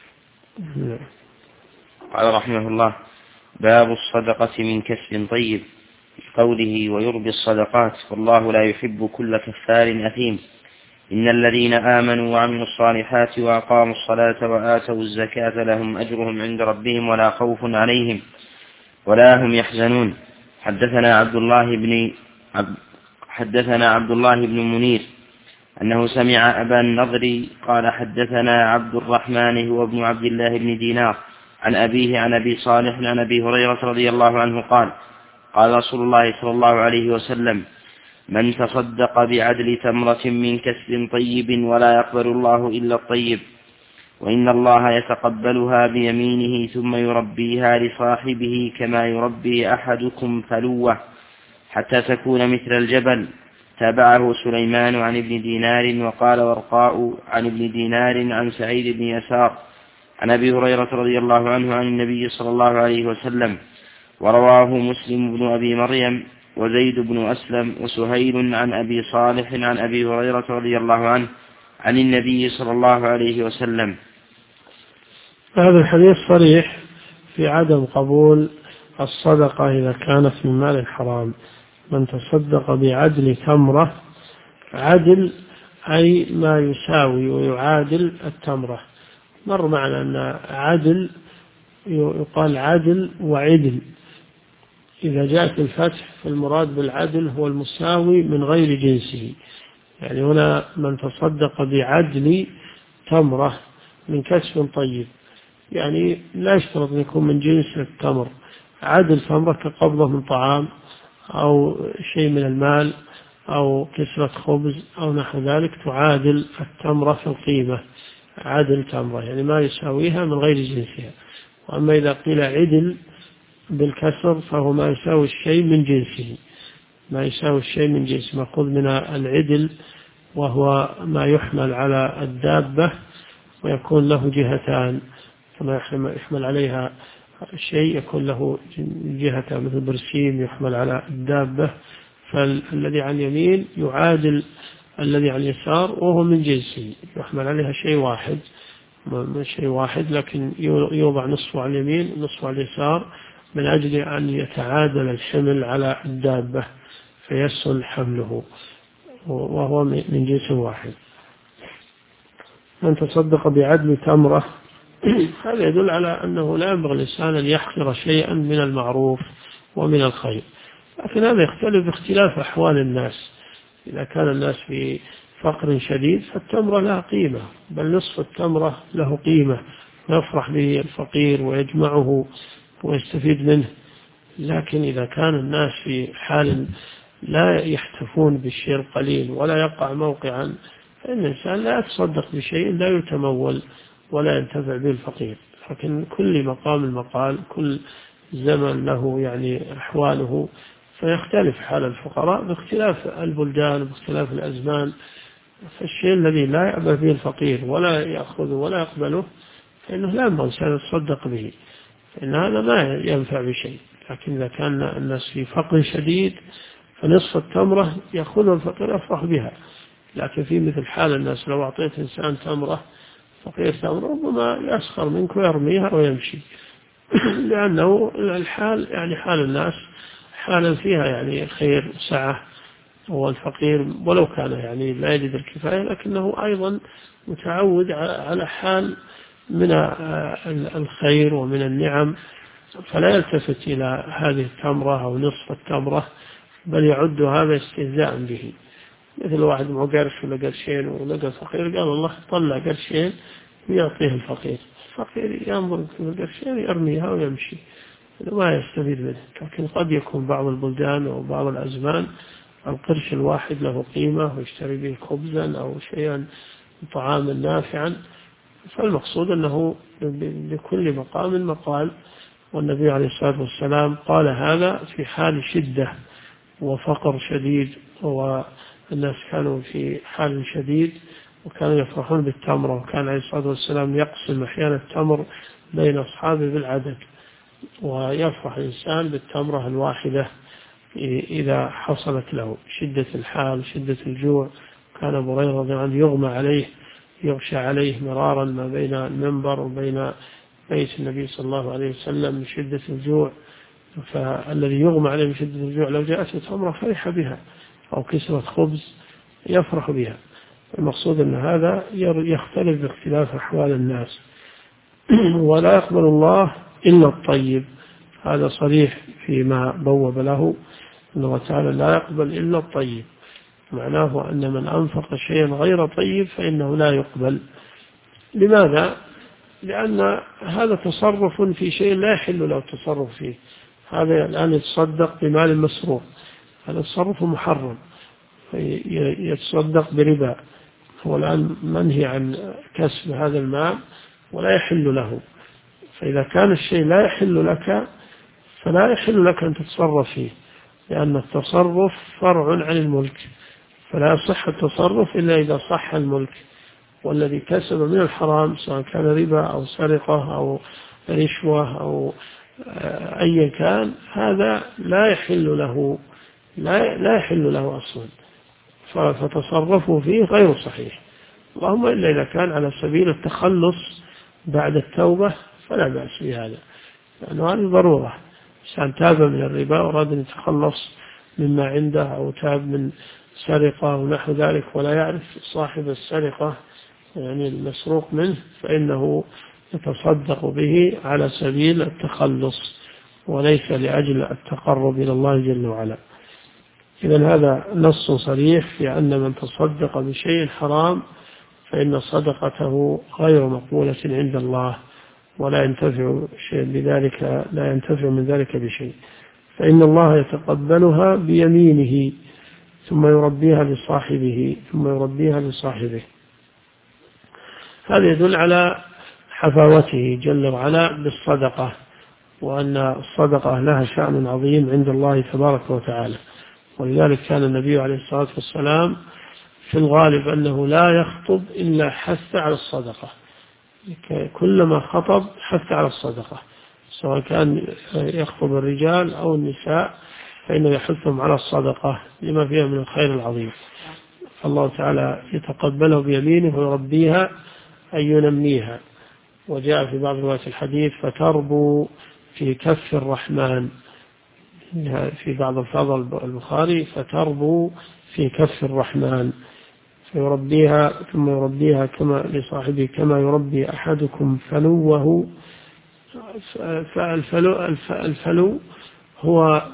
قال رحمه الله: باب الصدقة من كسب طيب، قوله: ويربي الصدقات والله لا يحب كل كفار أثيم. إن الذين آمنوا وعملوا الصالحات وأقاموا الصلاة وآتوا الزكاة لهم أجرهم عند ربهم ولا خوف عليهم ولا هم يحزنون. حدثنا عبد الله بن منير أنه سمع أبا النضر قال: حدثنا عبد الرحمن هو ابن عبد الله بن دينار عن أبيه عن أبي صالح عن أبي هريرة رضي الله عنه قال: قال رسول الله صلى الله عليه وسلم: من تصدق بعدل تمرة من كسب طيب ولا يقبل الله إلا الطيب، وإن الله يتقبلها بيمينه ثم يربيها لصاحبه كما يربي أحدكم فلوة حتى تكون مثل الجبل. تابعه سليمان عن ابن دينار، وقال ورقاء عن ابن دينار عن سعيد بن يسار عن أبي هريرة رضي الله عنه عن النبي صلى الله عليه وسلم. ورواه مسلم بن أبي مريم وزيد بن أسلم وسهيل عن أبي صالح عن أبي هريرة رضي الله عنه عن النبي صلى الله عليه وسلم. هذا الحديث صريح في عدم قبول الصدقة إذا كانت من مال حرام. من تصدق بعدل تمرة، عدل أي ما يساوي ويعادل التمرة. مر معنا أن عدل يقال عدل وعدل. إذا جاءت الفتح فالمراد بالعدل هو المساوي من غير جنسه. يعني هنا من تصدق بعدل تمرة من كسب طيب، يعني لا يشترط أن يكون من جنس التمر. عدل تمرة كقبضة من طعام أو شيء من المال أو كسرة خبز أو نحو ذلك تعادل التمرة في القيمة. عدل تمرة يعني ما يساويها من غير جنسها. وأما إذا قيل عدل بالكسر فهو ما يساوي الشيء من جنسه، ما يساوي الشيء من جنسه، مأخوذ من العدل وهو ما يحمل على الدابة ويكون له جهتان، كما يحمل عليها شيء يكون له جهتان مثل برسيم يحمل على الدابة، فالذي عن اليمين يعادل الذي عن اليسار وهو من جنسه، يحمل عليها شيء واحد لكن يوضع نصفه على اليمين ونصفه على اليسار من أجل أن يتعادل الحمل على الدابة فيسهل حمله، وهو من جنس واحد. من تصدق بعدل تمرة هذا يدل على أنه لا ينبغي الإنسان أن يحقر شيئا من المعروف ومن الخير، لكن هذا يختلف باختلاف أحوال الناس. إذا كان الناس في فقر شديد فالتمرة لها قيمة، بل نصف التمرة له قيمة يفرح به الفقير ويجمعه ويستفيد منه. لكن إذا كان الناس في حال لا يحتفون بالشيء القليل ولا يقع موقعا، فإن الإنسان لا يتصدق بشيء لا يتمول ولا ينتفع به الفقير. لكن كل مقام مقال، كل زمن له يعني أحواله، فيختلف حال الفقراء باختلاف البلدان باختلاف الأزمان. فالشيء الذي لا يعبأ به الفقير ولا يأخذه ولا يقبله فإنه لا ينبغي الإنسان يتصدق به، فإن هذا ما ينفع بشيء. لكن إذا كان الناس في فقر شديد فنصف التمرة يأخذها الفقير يفرح بها. لكن في مثل حال الناس لو أعطيت إنسان تمرة فقير تمرة ربما يسخر منك ويرميها ويمشي لأنه الحال يعني حال الناس حالا فيها يعني خير سعة، والفقير ولو كان يعني لا يجد الكفاية لكنه أيضا متعود على حال من الخير ومن النعم، فلا يلتفت إلى هذه التمرة أو نصف التمرة، بل يعد هذا استهزاء به. مثل واحد معه قرش ولا قرشين ولقى فقير قال الله طلع قرشين ويعطيه الفقير ينظر في القرشين يرميها ويمشي ما يستفيد منه. لكن قد يكون بعض البلدان أو بعض الأزمان القرش الواحد له قيمة ويشتري به خبزا أو شيئا طعاما نافعا، فالمقصود أنه لكل مقام مقال. والنبي عليه الصلاة والسلام قال هذا في حال شدة وفقر شديد، والناس كانوا في حال شديد وكانوا يفرحون بالتمر، وكان عليه الصلاة والسلام يقسم أحيانا التمر بين أصحابه بالعدد، ويفرح الإنسان بالتمرة الواحدة إذا حصلت له شدة الحال شدة الجوع. كان أبو هريرة رضي الله عنه يغمى عليه يغشى عليه مرارا ما بين المنبر وبين بيت النبي صلى الله عليه وسلم من شدة الجوع، فالذي يغمى عليه من شدة الجوع لو جاءته تمرة فرح بها أو كسرة خبز يفرح بها. المقصود أن هذا يختلف باختلاف أحوال الناس. ولا يقبل الله إلا الطيب، هذا صريح فيما بوب له أنه تعالى لا يقبل إلا الطيب، معناه أن من أنفق شيئا غير طيب فإنه لا يقبل. لماذا؟ لأن هذا تصرف في شيء لا يحل له التصرف فيه. هذا الآن يتصدق بمال مسروق، هذا تصرف محرم، يتصدق بربا، هو الآن منهي عن كسب هذا المال ولا يحل له. فإذا كان الشيء لا يحل لك فلا يحل لك أن تتصرف فيه، لأن التصرف فرع عن الملك، فلا يصح التصرف إلا إذا صح الملك. والذي كسب من الحرام سواء كان ربا أو سرقة أو رشوة أو أي كان، هذا لا يحل له أصلا، فتصرفوا فيه غير صحيح. اللهم إلا إذا كان على سبيل التخلص بعد التوبة فلا بأس بهذا، لأنه هذه ضرورة. إنسان تاب من الربا وأراد أن يتخلص مما عنده، أو تاب من سرقة ونحو ذلك ولا يعرف صاحب السرقة يعني المسروق منه، فإنه يتصدق به على سبيل التخلص وليس لأجل التقرب إلى الله جل وعلا. إذن هذا نص صريح في أن من تصدق بشيء حرام فإن صدقته غير مقبولة عند الله، ولا ينتفع شيء بذلك، لا ينتفع من ذلك بشيء، فإن الله يتقبلها بيمينه ثم يربيها لصاحبه. هذا يدل على حفاوته جل وعلا بالصدقة، وأن الصدقة لها شأن عظيم عند الله تبارك وتعالى. ولذلك كان النبي عليه الصلاة والسلام في الغالب أنه لا يخطب إلا حث على الصدقة، كلما خطب حث على الصدقة، سواء كان يخطب الرجال أو النساء فإنه يحثهم على الصدقة لما فيها من الخير العظيم. الله تعالى يتقبله بيمينه ويربيها أي ينميها. وجاء في بعض روايات الحديث فتربو في كف الرحمن، في بعض الفاظ البخاري فتربو في كف الرحمن، فيربيها ثم يربيها كما لصاحبه كما يربي أحدكم فلوه. فالفلو هو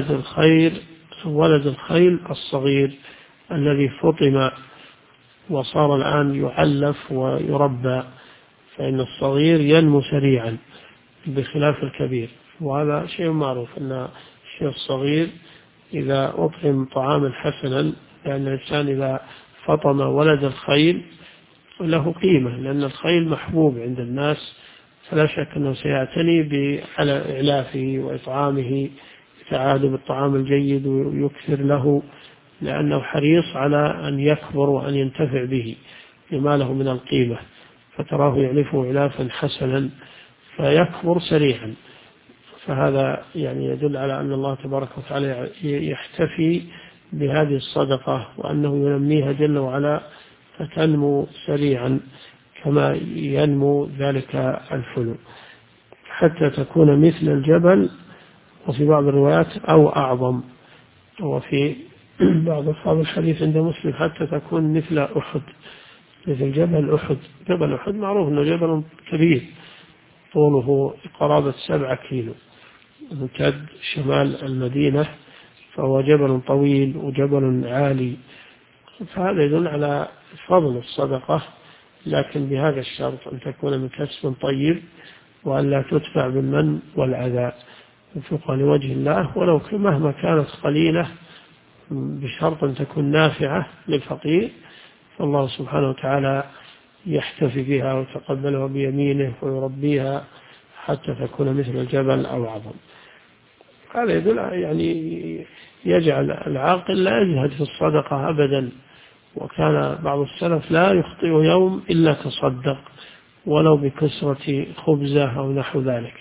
ولد الخيل الصغير الذي فطم وصار الآن يعلف ويربى، فإن الصغير ينمو سريعا بخلاف الكبير، وهذا شيء معروف أن الشيء الصغير إذا أطعم طعاما حسنا، لأن الإنسان إذا فطم ولد الخيل له قيمة، لأن الخيل محبوب عند الناس، فلا شك أنه سيعتني بإعلافه وإطعامه، يتعاهد بالطعام الجيد ويكثر له، لأنه حريص على أن يكبر وأن ينتفع به لما له من القيمة، فتراه يعلفه إعلافا حسنا فيكبر سريعا. فهذا يعني يدل على أن الله تبارك وتعالى يحتفي بهذه الصدقة، وأنه ينميها جل وعلا فتنمو سريعا كما ينمو ذلك الفلو، حتى تكون مثل الجبل، وفي بعض الروايات أو أعظم، وفي بعض أصحاب الحديث عند مسلم حتى تكون مثل أحد، مثل جبل أحد. جبل أحد معروف أنه جبل كبير طوله قرابة 7 كيلو، يمتد شمال المدينة، فهو جبل طويل وجبل عالي. فهذا يدل على فضل الصدقة، لكن بهذا الشرط أن تكون من كسب طيب، وأن لا تدفع بالمن والعذى، وفقا لوجه الله، ولو مهما كانت قليلة، بشرط أن تكون نافعة للفقير، فالله سبحانه وتعالى يحتفي بها ويتقبلها بيمينه ويربيها حتى تكون مثل الجبل أو أعظم. هذا يدل يعني يجعل العاقل لا يجهد في الصدقة أبدا. وكان بعض السلف لا يخطئ يوم إلا تصدق ولو بكسرة خبزة أو نحو ذلك.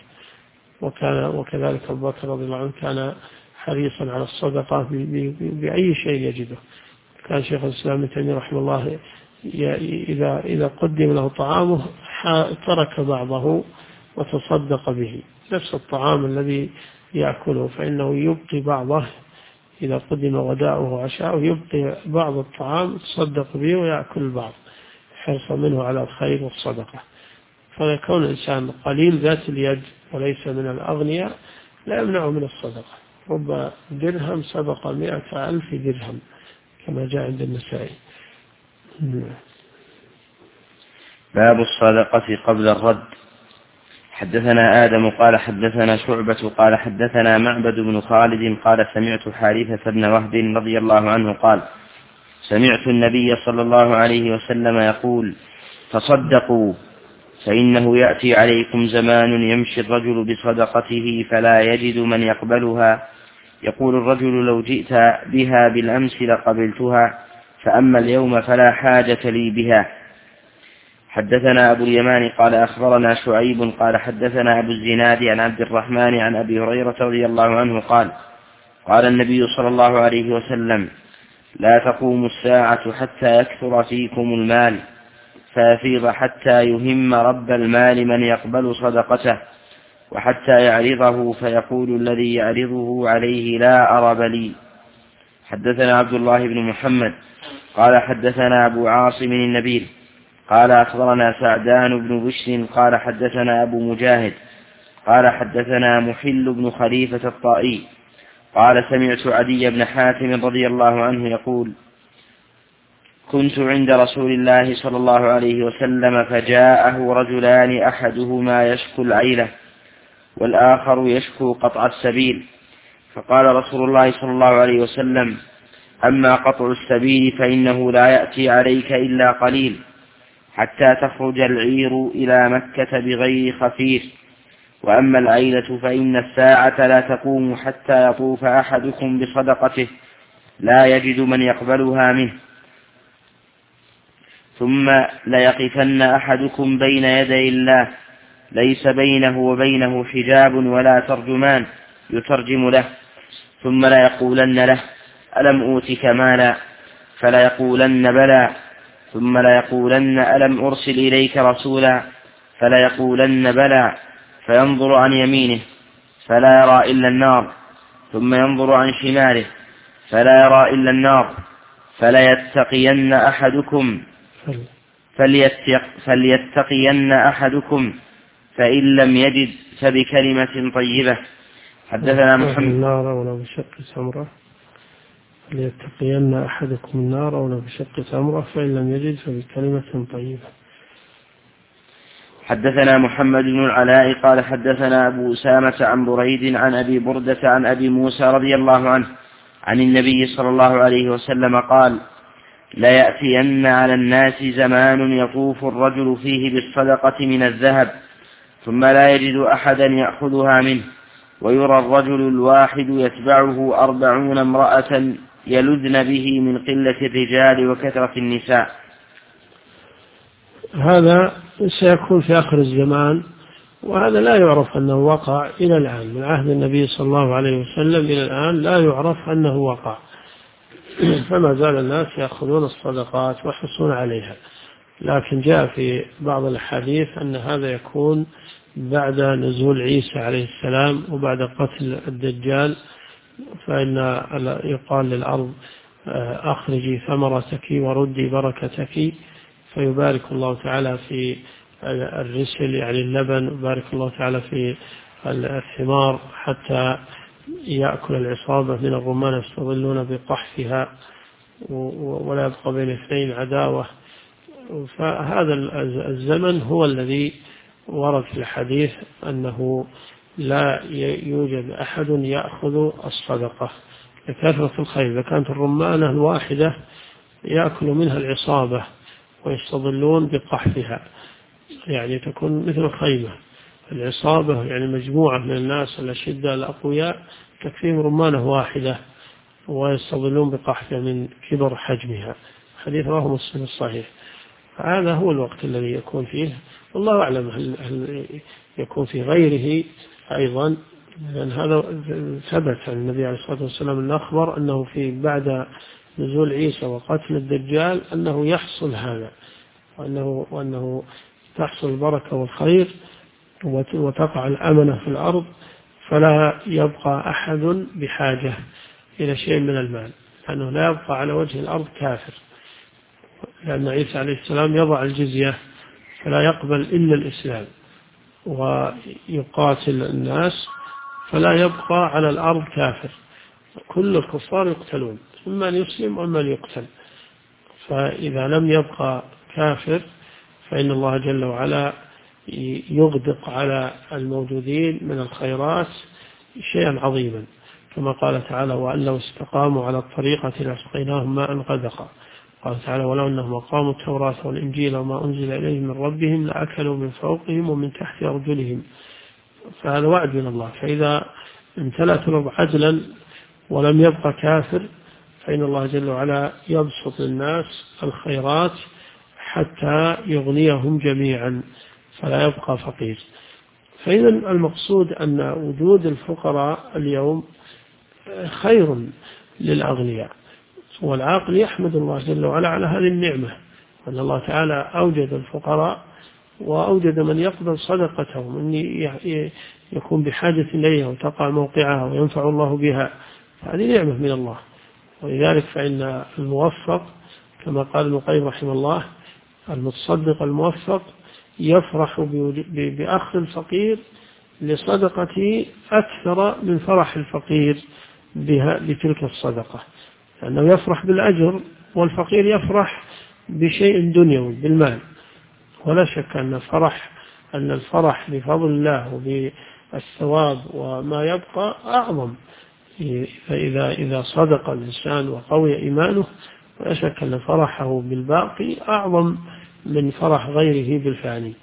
وكذلك أبو بكر رضي الله عنه كان حريصا على الصدقة بأي شيء يجده. كان شيخ الإسلام ابن تيمية رحمه الله إذا قدم له طعامه ترك بعضه وتصدق به، نفس الطعام الذي يأكله، فإنه يبقي بعضه إذا قدم غداؤه وعشاؤه، يبقي بعض الطعام يتصدق به ويأكل البعض حرصا منه على الخير والصدقة. فيكون الإنسان قليل ذات اليد وليس من الأغنياء لا يمنعه من الصدقة. رب درهم سبق 100,000 درهم كما جاء عند النسائي. باب الصدقة قبل الرد. حدثنا آدم قال حدثنا شعبة قال حدثنا معبد بن خالد قال سمعت حارثة بن وهب رضي الله عنه قال سمعت النبي صلى الله عليه وسلم يقول تصدقوا فإنه يأتي عليكم زمان يمشي الرجل بصدقته فلا يجد من يقبلها، يقول الرجل لو جئت بها بالأمس لقبلتها، فأما اليوم فلا حاجة لي بها. حدثنا أبو اليمان قال أخبرنا شعيب قال حدثنا أبو الزناد عن عبد الرحمن عن أبي هريرة رضي الله عنه قال قال النبي صلى الله عليه وسلم لا تقوم الساعة حتى يكثر فيكم المال فيفيض حتى يهم رب المال من يقبل صدقته وحتى يعرضه فيقول الذي يعرضه عليه لا أرب لي. حدثنا عبد الله بن محمد قال حدثنا أبو عاصم النبيل قال أخبرنا سعدان بن بشر قال حدثنا أبو مجاهد قال حدثنا محل بن خليفة الطائي قال سمعت عدي بن حاتم رضي الله عنه يقول كنت عند رسول الله صلى الله عليه وسلم فجاءه رجلان أحدهما يشكو العيلة والآخر يشكو قطع السبيل فقال رسول الله صلى الله عليه وسلم أما قطع السبيل فإنه لا يأتي عليك إلا قليل حتى تخرج العير إلى مكة بغير خفير وأما العيلة فإن الساعة لا تقوم حتى يطوف أحدكم بصدقته لا يجد من يقبلها منه ثم ليقفن أحدكم بين يدي الله ليس بينه وبينه حجاب ولا ترجمان يترجم له ثم ليقولن له ألم أوتك مالا فلا يقولن بلى ثم ليقولن ألم أرسل إليك رسولا فلا يقولن بلى فينظر عن يمينه فلا يرى إلا النار ثم ينظر عن شماله فلا يرى إلا النار فليتقين أحدكم فإن لم يجد فبكلمة طيبة. حدثنا محمد النار ولو بشق تمرة فليتقين أحدكم النار ولو بشق تمرة فإن لم يجد فبكلمة طيبة. حدثنا محمد بن العلاء قال حدثنا أبو أسامة عن بريد عن أبي بردة عن أبي موسى رضي الله عنه عن النبي صلى الله عليه وسلم قال لا يأتين على الناس زمان يطوف الرجل فيه بالصدقة من الذهب ثم لا يجد أحدا يأخذها منه ويرى الرجل الواحد يتبعه 40 امرأة يلذن به من قلة الرجال وكثرة النساء. هذا سيكون في آخر الزمان وهذا لا يعرف أنه وقع إلى الآن من عهد النبي صلى الله عليه وسلم إلى الآن لا يعرف أنه وقع فما زال الناس يأخذون الصدقات ويحرصون عليها لكن جاء في بعض الحديث أن هذا يكون بعد نزول عيسى عليه السلام وبعد قتل الدجال فإن يقال للأرض أخرجي ثمرتك وردي بركتك فيبارك الله تعالى في الرسل يعني اللبن وبارك الله تعالى في الثمار حتى يأكل العصابة من الرمان يستظلون بقحفها ولا يبقى بين اثنين عداوة. فهذا الزمن هو الذي ورد في الحديث أنه لا يوجد أحد يأخذ الصدقة لكثرة الخير. إذا كانت الرمانة الواحدة يأكل منها العصابة ويستظلون بقحفها يعني تكون مثل خيمة العصابة يعني مجموعة من الناس الأشداء الأقوياء تكفيهم رمانة واحدة ويستظلون بقحفها من كبر حجمها. حديث رواه مسلم الصحيح. هذا هو الوقت الذي يكون فيه والله أعلم هل يكون في غيره أيضا لأن هذا ثبت عن النبي عليه الصلاة والسلام أنه أخبر أنه في بعد نزول عيسى وقتل الدجال أنه يحصل هذا وأنه تحصل البركة والخير وتقع الأمنة في الأرض فلا يبقى أحد بحاجة إلى شيء من المال لأنه لا يبقى على وجه الأرض كافر لأن عيسى عليه السلام يضع الجزية فلا يقبل إلا الإسلام ويقاتل الناس فلا يبقى على الأرض كافر كل الكفار يقتلون إما أن يسلم وإما أن يقتل. فإذا لم يبقى كافر فإن الله جل وعلا يغدق على الموجودين من الخيرات شيئا عظيما كما قال تعالى وأن لو استقاموا على الطريقة لأسقيناهم ماء غدقا. قال تعالى ولو أنهم أقاموا التوراة والإنجيل وما أنزل إليهم من ربهم لأكلوا من فوقهم ومن تحت أرجلهم. فهذا وعد من الله. فإذا امتلأت الأرض عدلا ولم يبقى كافر فإن الله جل وعلا يبسط للناس الخيرات حتى يغنيهم جميعا فلا يبقى فقير. فإذا المقصود أن وجود الفقراء اليوم خير للأغنياء، والعاقل يحمد الله جل وعلا على هذه النعمة، أن الله تعالى أوجد الفقراء وأوجد من يقبل صدقته، من يكون بحاجة إليها وتقع موقعها وينفع الله بها، هذه نعمة من الله. ولذلك فإن الموفق كما قال ابن القيم رحمه الله، المتصدق الموفق يفرح بأخذ الفقير لصدقته أكثر من فرح الفقير بتلك الصدقة، لأنه يفرح بالأجر والفقير يفرح بشيء دنيوي بالمال. ولا شك أن الفرح بفضل الله وبالثواب وما يبقى أعظم. فإذا صدق الإنسان وقوي إيمانه ولا شك أن فرحه بالباقي أعظم من فرح غيره بالفاني.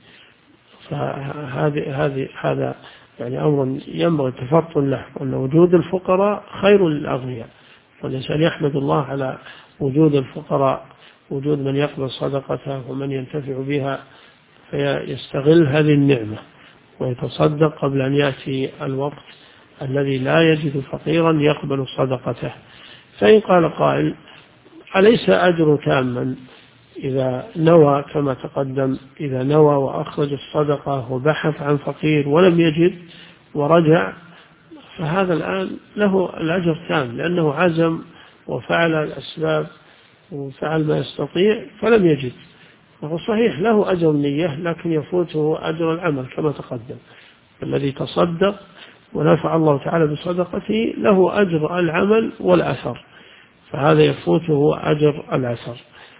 هذا يعني أمر ينبغي التفطن له، أن وجود الفقراء خير للأغنياء، والإنسان يحمد الله على وجود الفقراء، وجود من يقبل صدقته ومن ينتفع بها، فيستغل هذه النعمة ويتصدق قبل أن يأتي الوقت الذي لا يجد فقيرا يقبل صدقته. فإن قال قائل أليس أجر تاما إذا نوى كما تقدم، إذا نوى وأخرج الصدقة وبحث عن فقير ولم يجد ورجع، فهذا الآن له الأجر تام، لأنه عزم وفعل الأسباب وفعل ما يستطيع فلم يجد. وهو صحيح له أجر النية، لكن يفوته أجر العمل كما تقدم. الذي تصدق ونفع الله تعالى بصدقته له أجر العمل والأثر، فهذا يفوته أجر الأثر.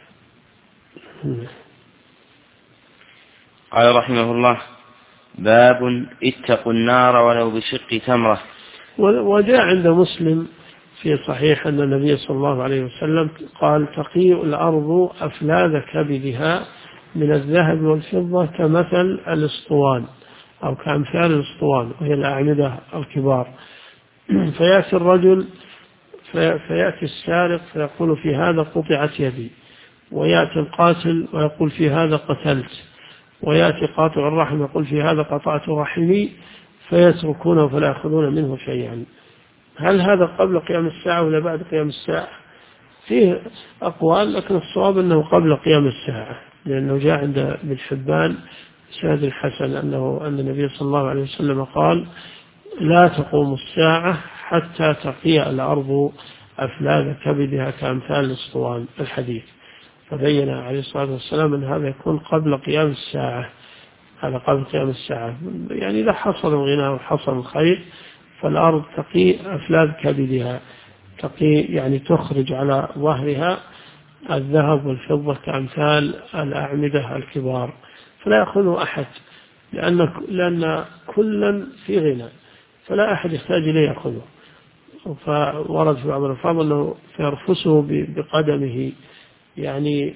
قال رحمه الله: باب اتقوا النار ولو بشق تمرة. وجاء عند مسلم في صحيح أن النبي صلى الله عليه وسلم قال: تقيء الأرض أفلاذ كبدها من الذهب والفضة كمثل الاسطوان أو كأمثال الاسطوان، وهي الأعمدة الكبار. فيأتي الرجل فيأتي السارق فيقول: في هذا قطعت يدي. ويأتي القاتل ويقول: في هذا قتلت. ويأتي قاطع الرحم يقول: في هذا قطعت رحمي. فيتركونه فلا يأخذون منه شيئا. هل هذا قبل قيام الساعة ولا بعد قيام الساعة؟ فيه أقوال، لكن الصواب أنه قبل قيام الساعة، لأنه جاء عند ابن حبان سند الحسن أن النبي صلى الله عليه وسلم قال: لا تقوم الساعة حتى تقيء الأرض أفلاذ كبدها كأمثال الاسطوان، الحديث. فبين عليه الصلاة والسلام أن هذا يكون قبل قيام الساعة، هذا قبل قيام الساعة، يعني إذا حصل الغنى وحصل الخير فالأرض تقيء أفلاذ كبدها، تقيء يعني تخرج على ظهرها الذهب والفضة كأمثال الأعمدة الكبار، فلا يأخذه أحد، لأن كلا في غنى، فلا أحد يحتاج إليه يأخذه. فورد في بعض الألفاظ أنه فيرفسه بقدمه، يعني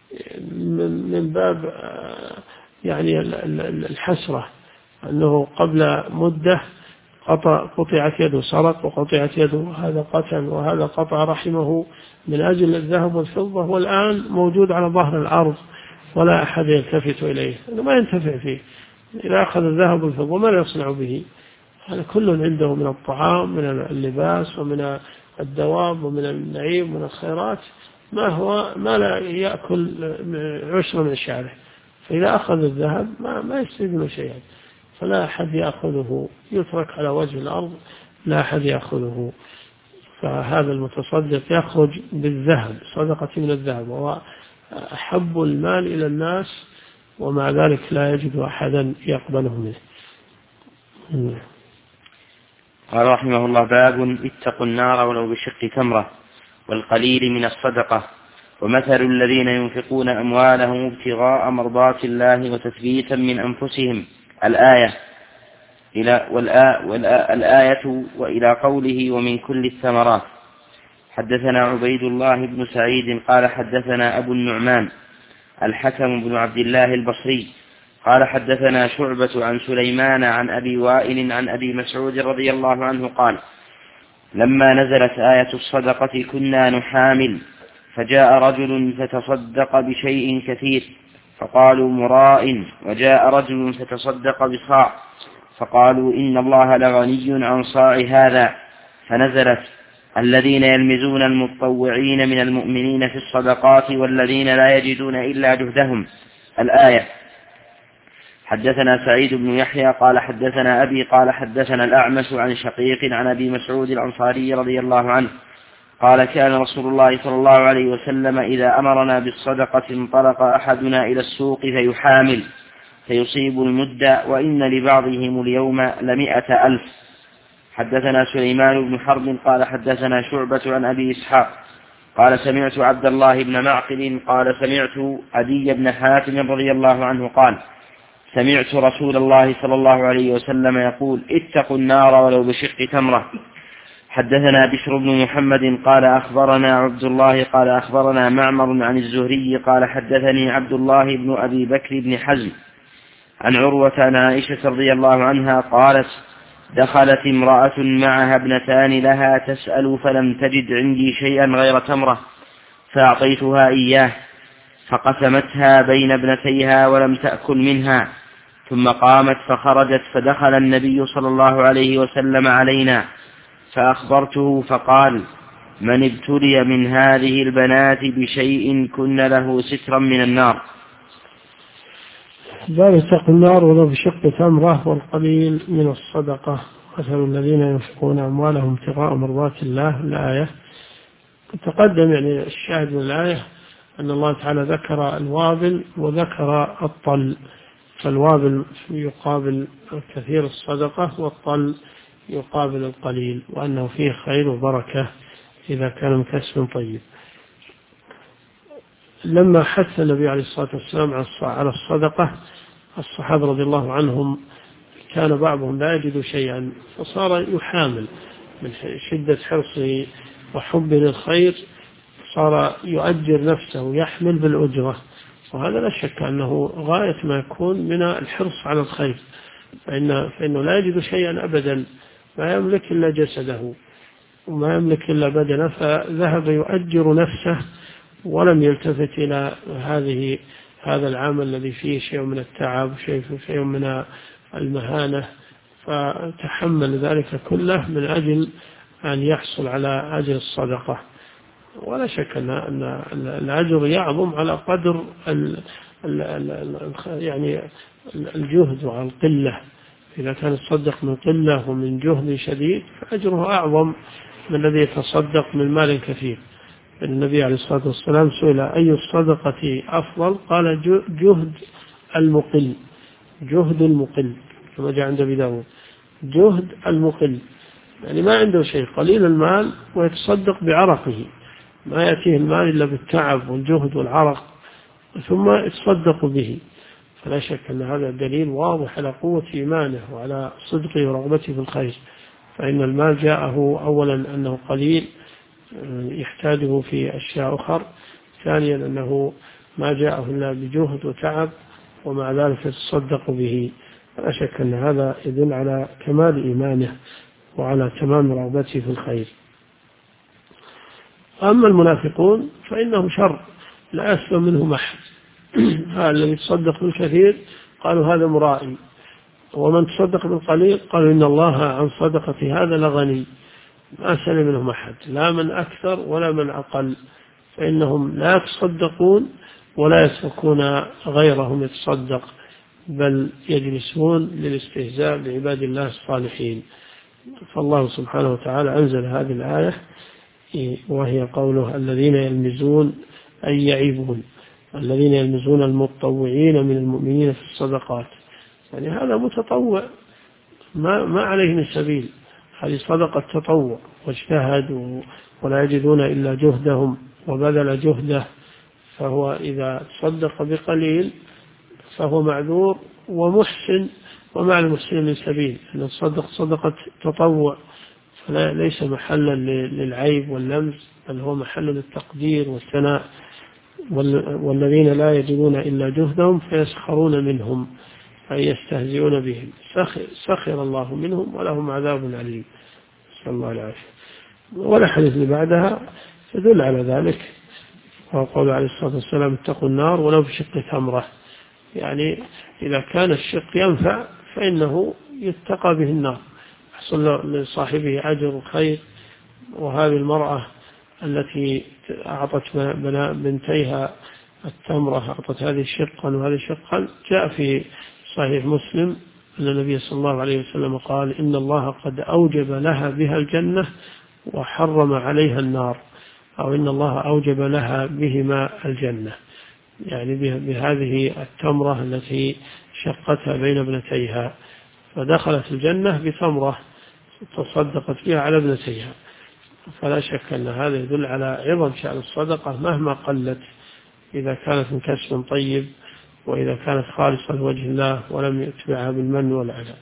من باب يعني الحسرة، أنه قبل مدة قطعت يده، سرق وقطعت يده، هذا قتل وهذا قطع رحمه من أجل الذهب والفضة، والآن موجود على ظهر الأرض ولا أحد يلتفت إليه، ما ينتفع فيه. إذا أخذ الذهب والفضة ما يصنع به؟ هذا كل عنده من الطعام، من اللباس، ومن الدواب، ومن النعيم، ومن الخيرات، ما لا يأكل عشر من شعره. فإذا أخذ الذهب ما يستفيد منه شيئا، فلا أحد يأخذه، يترك على وجه الأرض، لا أحد يأخذه. فهذا المتصدق يخرج بالذهب، صدقة من الذهب، وهو أحب المال إلى الناس، ومع ذلك لا يجد أحدا يقبله منه. قال رحمه الله: باب اتقوا النار ولو بشق تمرة والقليل من الصدقة، ومثل الذين ينفقون أموالهم ابتغاء مرضات الله وتثبيتا من أنفسهم، الآية الآية وإلى قوله: ومن كل الثمرات. حدثنا عبيد الله بن سعيد قال حدثنا أبو النعمان الحكم بن عبد الله البصري قال حدثنا شعبة عن سليمان عن أبي وائل عن أبي مسعود رضي الله عنه قال: لما نزلت آية الصدقة كنا نحامل، فجاء رجل فتصدق بشيء كثير فقالوا مراء. وجاء رجل فتصدق بصاع فقالوا إن الله لغني عن صاع هذا، فنزلت الذين يلمزون المتطوعين من المؤمنين في الصدقات والذين لا يجدون إلا جهدهم الآية. حدثنا سعيد بن يحيى قال حدثنا أبي قال حدثنا الأعمش عن شقيق عن أبي مسعود الأنصاري رضي الله عنه قال كان رسول الله صلى الله عليه وسلم إذا أمرنا بالصدقة انطلق أحدنا إلى السوق فيحامل فيصيب المد، وإن لبعضهم اليوم 100,000. حدثنا سليمان بن حرب قال حدثنا شعبة عن أبي إسحاق قال سمعت عبد الله بن معقل قال سمعت عدي بن حاتم رضي الله عنه قال سمعت رسول الله صلى الله عليه وسلم يقول اتقوا النار ولو بشق تمرة. حدثنا بشر بن محمد قال أخبرنا عبد الله قال أخبرنا معمر عن الزهري قال حدثني عبد الله بن أبي بكر بن حزم عن عروة عن عائشة رضي الله عنها قالت دخلت امرأة معها ابنتان لها تسأل فلم تجد عندي شيئا غير تمرة فأعطيتها إياه فقسمتها بين ابنتيها ولم تأكل منها، ثم قامت فخرجت فدخل النبي صلى الله عليه وسلم علينا فأخبرته فقال من ابتلي من هذه البنات بشيء كن له سترا من النار. باب اتقوا النار ولو بشق تمرة والقليل من الصدقة مثل الذين ينفقون أموالهم ابتغاء مرضات الله. الآية تقدم يعني الشاهد من الآية أن الله تعالى ذكر الوابل وذكر الطل، فالوابل يقابل كثير الصدقة والطل يقابل القليل، وأنه فيه خير وبركة إذا كان من كسب طيب. لما حث النبي عليه الصلاة والسلام على الصدقة الصحابة رضي الله عنهم كان بعضهم لا يجد شيئا فصار يحامل من شدة حرصه وحبه للخير، صار يؤجر نفسه يحمل بالأجرة، وهذا لا شك أنه غاية ما يكون من الحرص على الخير، فإنه لا يجد شيئا أبدا، ما يملك إلا جسده وما يملك إلا بدنه، فذهب يؤجر نفسه ولم يلتفت إلى هذا العمل الذي فيه شيء من التعب شيء من المهانة، فتحمل ذلك كله من أجل أن يحصل على أجر الصدقة. ولا شك أن الأجر يعظم على قدر يعني الجهد وعلى القلة. إذا كان يتصدق من قلة ومن جهد شديد فأجره أعظم من الذي يتصدق من مال كثير. النبي عليه الصلاة والسلام سئل أي الصدقة أفضل؟ قال جهد المقل كما جاء عند أبي داود، جهد المقل، يعني ما عنده شيء قليل المال ويتصدق بعرقه، ما يأتيه المال إلا بالتعب والجهد والعرق ثم يتصدق به، فلا شك أن هذا دليل واضح على قوة إيمانه وعلى صدقه ورغبته في الخير. فإن المال جاءه أولا أنه قليل يحتاجه في أشياء أخرى، ثانيا أنه ما جاءه إلا بجهد وتعب ومع ذلك يتصدق به، فلا شك أن هذا يدل على كمال إيمانه وعلى تمام رغبته في الخير. أما المنافقون فإنهم شر لا يسلم منهم أحد. هذا الذي يتصدق بالكثير قالوا هذا مرائي، ومن تصدق بالقليل قالوا إن الله عن صدقة هذا لغني، ما سلم منهم أحد لا من أكثر ولا من أقل، فإنهم لا يتصدقون ولا يتركون غيرهم يتصدق، بل يجلسون للاستهزاء بعباد الله الصالحين. فالله سبحانه وتعالى أنزل هذه الآية وهي قوله الذين يلمزون أي يعيبون، الذين يلمزون المتطوعين من المؤمنين في الصدقات، يعني هذا متطوع ما عليه من سبيل، هذه صدقة تطوع واجتهد ولا يجدون إلا جهدهم وبذل جهده، فهو إذا تصدق بقليل فهو معذور ومحسن، ومع المحسن من سبيل أن الصدق صدقة تطوع فليس محلا للعيب واللمز، بل هو محل للتقدير والثناء. والذين لا يجدون إلا جهدهم فيسخرون منهم أي يستهزئون بهم، سخر الله منهم ولهم عذاب عليم، صلى الله عليه وسلم. والحديث اللي بعدها تدل على ذلك، وقال عليه الصلاة والسلام اتقوا النار ولو بشق تمرة، يعني إذا كان الشق ينفع فإنه يتقى به النار، يحصل لصاحبه أجر خير. وهذه المرأة التي أعطت بنتيها التمرة، أعطت هذه شقا وهذه شقا، جاء في صحيح مسلم أن النبي صلى الله عليه وسلم قال إن الله قد أوجب لها بها الجنة وحرم عليها النار، أو إن الله أوجب لها بهما الجنة، يعني بهذه التمرة التي شقتها بين ابنتيها، فدخلت الجنة بتمرة تصدقت بها على ابنتيها. فلا شك أن هذا يدل على عظم شأن الصدقة مهما قلت، إذا كانت من كسب طيب، وإذا كانت خالصة لوجه الله ولم يتبعها بالمن والأذى.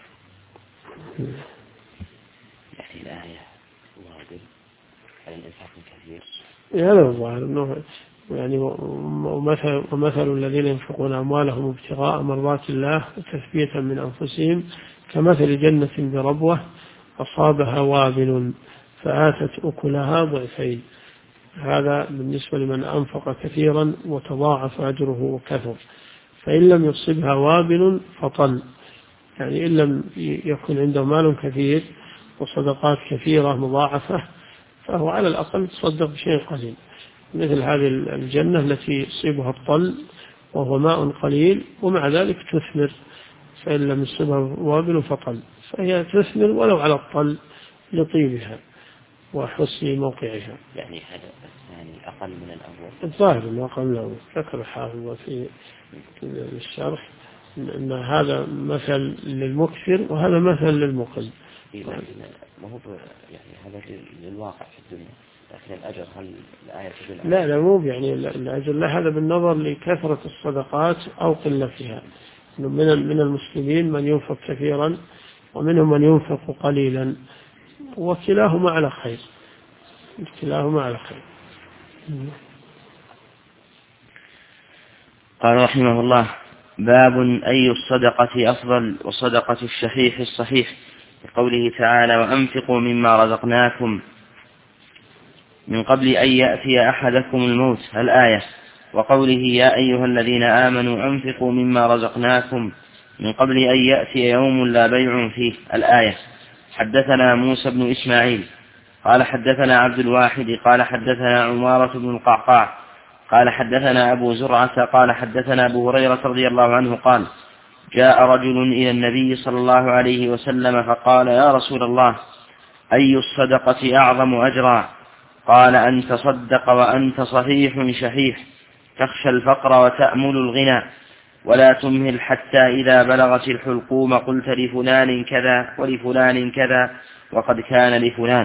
يعني الآية الله يقول على الإنفاق كثير. هذا الظاهر أنه يعني ومثل الذين ينفقون أموالهم ابتغاء مرضات الله وتثبيتا من أنفسهم كمثل جنة بربوة أصابها وابل فآتت أكلها ضعفين. هذا بالنسبة لمن أنفق كثيرا وتضاعف أجره وكثر. فإن لم يصبها وابل فطل، يعني إن لم يكن عنده مال كثير وصدقات كثيرة مضاعفة فهو على الأقل تصدق بشيء قليل، مثل هذه الجنة التي يصيبها الطل وهو ماء قليل ومع ذلك تثمر. فإن لم يصبها وابل فطل، فهي تثمر ولو على الطل لطيبها وحسن موقعها. يعني هذا يعني أقل من الأول. الظاهر أنه أقل من الأول. ذكر الحافظ في الشرح أن هذا مثل للمكثر وهذا مثل للمقل. ما هو يعني هذا للواقع في الدنيا، لكن الأجر هل الآية تدل؟ لا مو يعني الأجر، لا، هذا بالنظر لكثرة الصدقات أو قلتها. من المسلمين من ينفق كثيرا ومنهم من ينفق قليلا، وكلاهما على خير، كلاهما على خير. قال رحمه الله: باب أي الصدقة أفضل وصدقة الشحيح الصحيح، بقوله تعالى: وأنفقوا مما رزقناكم من قبل أن يأتي أحدكم الموت الآية، وقوله: يا أيها الذين آمنوا أنفقوا مما رزقناكم من قبل أن يأتي يوم لا بيع فيه الآية. حدثنا موسى بن إسماعيل قال حدثنا عبد الواحد قال حدثنا عمارة بن القعقاع قال حدثنا أبو زرعة قال حدثنا أبو هريرة رضي الله عنه قال: جاء رجل إلى النبي صلى الله عليه وسلم فقال: يا رسول الله، أي الصدقة أعظم أجرا؟ قال: أن تصدق وأنت صحيح شحيح تخشى الفقر وتأمل الغنى ولا تمهل حتى إذا بلغت الحلقوم قلت لفلان كذا ولفلان كذا وقد كان لفلان.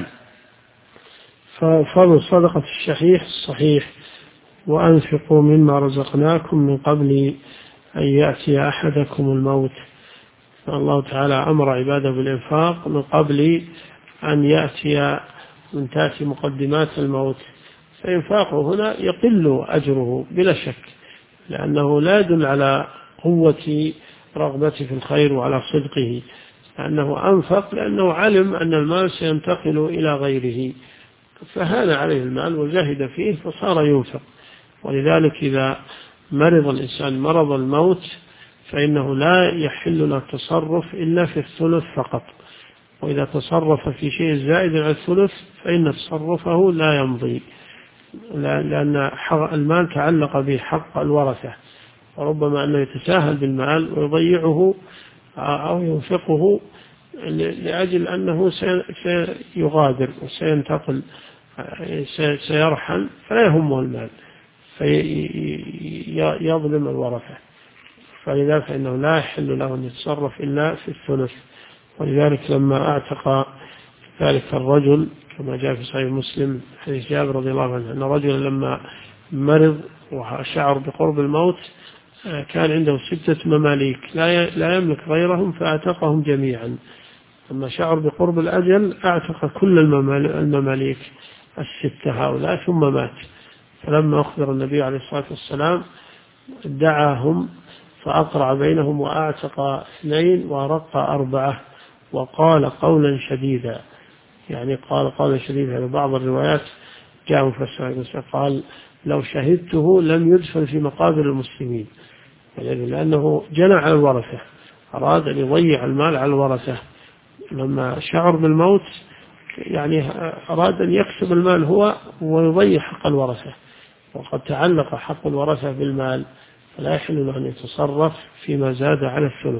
ففضل صدقة الشحيح الصحيح: وأنفقوا مما رزقناكم من قبل أن يأتي أحدكم الموت. فالله تعالى أمر عباده بالإنفاق من قبل أن تأتي مقدمات الموت، فإنفاقه هنا يقل أجره بلا شك، لأنه لا يدل على قوة رغبته في الخير وعلى صدقه، لأنه أنفق لأنه علم أن المال سينتقل إلى غيره، فهان عليه المال وزهد فيه فصار ينفق. ولذلك إذا مرض الإنسان مرض الموت فإنه لا يحل له التصرف إلا في الثلث فقط، وإذا تصرف في شيء زائد على الثلث فإن تصرفه لا يمضي، لأن المال تعلق به حق الورثة، وربما أنه يتساهل بالمال ويضيعه أو ينفقه لأجل أنه سيغادر وسينتقل سيرحل فلا يهمه المال فيظلم الورثة، فلذلك فإنه لا يحل له أن يتصرف إلا في الثلث. ولذلك لما اعتق ذلك الرجل كما جاء في صحيح مسلم حديث جابر رضي الله عنه أن رجلا لما مرض وشعر بقرب الموت كان عنده 6 مماليك لا يملك غيرهم فاعتقهم جميعا، لما شعر بقرب الأجل اعتق كل المماليك 6 هؤلاء ثم مات. فلما أخبر النبي عليه الصلاة والسلام دعاهم فأقرع بينهم وأعتق 2 ورق 4 وقال قولا شديدا، يعني قال قولا شديدا. في بعض الروايات جاء مفسر قال: لو شهدته لم يدفن في مقابر المسلمين، لأنه جنى على الورثة، أراد أن يضيع المال على الورثة. لما شعر بالموت يعني أراد أن يكسب المال هو ويضيع حق الورثة، وقد تعلق حق الورثة بالمال، فلا يحل له أن يتصرف فيما زاد على الثلث.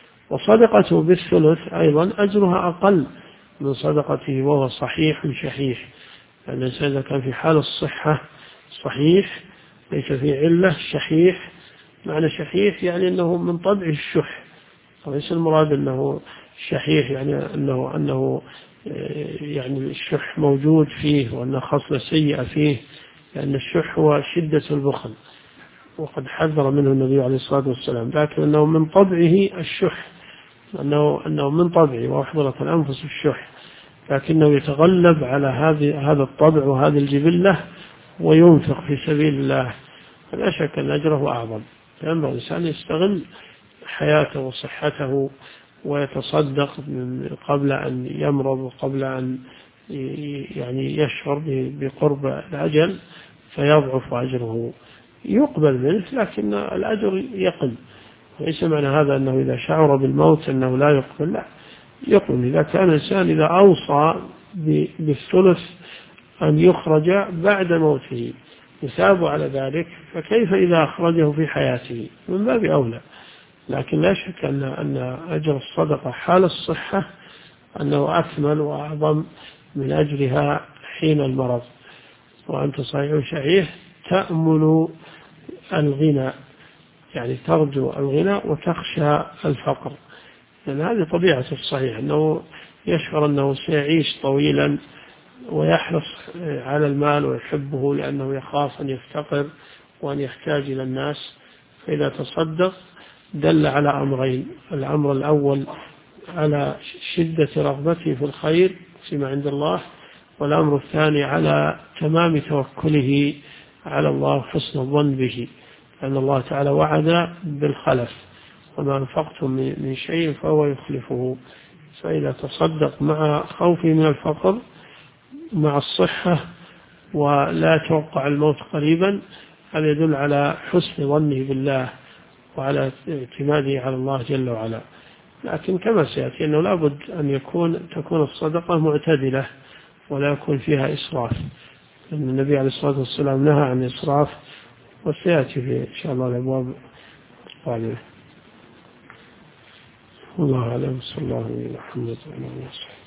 وصدقته بالثلث أيضا أجرها أقل من صدقته وهو صحيح شحيح، لأن الإنسان إذا كان في حال الصحة صحيح ليس في علة شحيح. معنى شحيح يعني أنه من طبع الشح، وليس المراد أنه شحيح يعني أنه يعني الشح موجود فيه وأنه خصلة سيئة فيه، لأن الشح هو شدة البخل، وقد حذر منه النبي عليه الصلاة والسلام، لكن أنه من طبعه الشح، أنه من طبعه وأحضرت الأنفس الشح، لكنه يتغلب على هذا الطبع وهذه الجبلة وينفق في سبيل الله، فلا شك أن أجره أعظم. فينبغي الإنسان يستغل حياته وصحته ويتصدق قبل أن يمرض وقبل أن يعني يشعر بقرب الأجل فيضعف أجره، يقبل منه لكن الأجر يقل. ليس معنى هذا أنه إذا شعر بالموت أنه لا يقبل، لا يقبل. إذا كان الإنسان إذا أوصى بالثلث أن يخرج بعد موته يثاب على ذلك، فكيف إذا أخرجه في حياته؟ من باب أولى. لكن لا شك أن أجر الصدقة حال الصحة أنه أكمل وأعظم من أجرها حين المرض. وأنت صحيح شحيح تأمل الغنى، يعني ترجو الغنى وتخشى الفقر، لأن هذه طبيعة الصحيح، أنه يشعر أنه سيعيش طويلا ويحرص على المال ويحبه لأنه يخاف أن يفتقر وأن يحتاج إلى الناس. فإذا تصدق دل على أمرين: الأمر الأول على شدة رغبته في الخير فيما عند الله، والأمر الثاني على تمام توكله على الله حسن الظن به، لأن الله تعالى وعد بالخلف: وما أنفقتم من شيء فهو يخلفه. فإذا تصدق مع خوفه من الفقر مع الصحة ولا يتوقع الموت قريبا، هذا يدل على حسن ظنه بالله وعلى اعتماده على الله جل وعلا. لكن كما سيأتي أنه لابد أن تكون الصدقة معتدلة ولا يكون فيها إسراف، لأن النبي عليه الصلاة والسلام نهى عن الإسراف، وسيأتي في إن شاء الله الأبواب القادمة. الله أعلم. صلى الله عليه وسلم.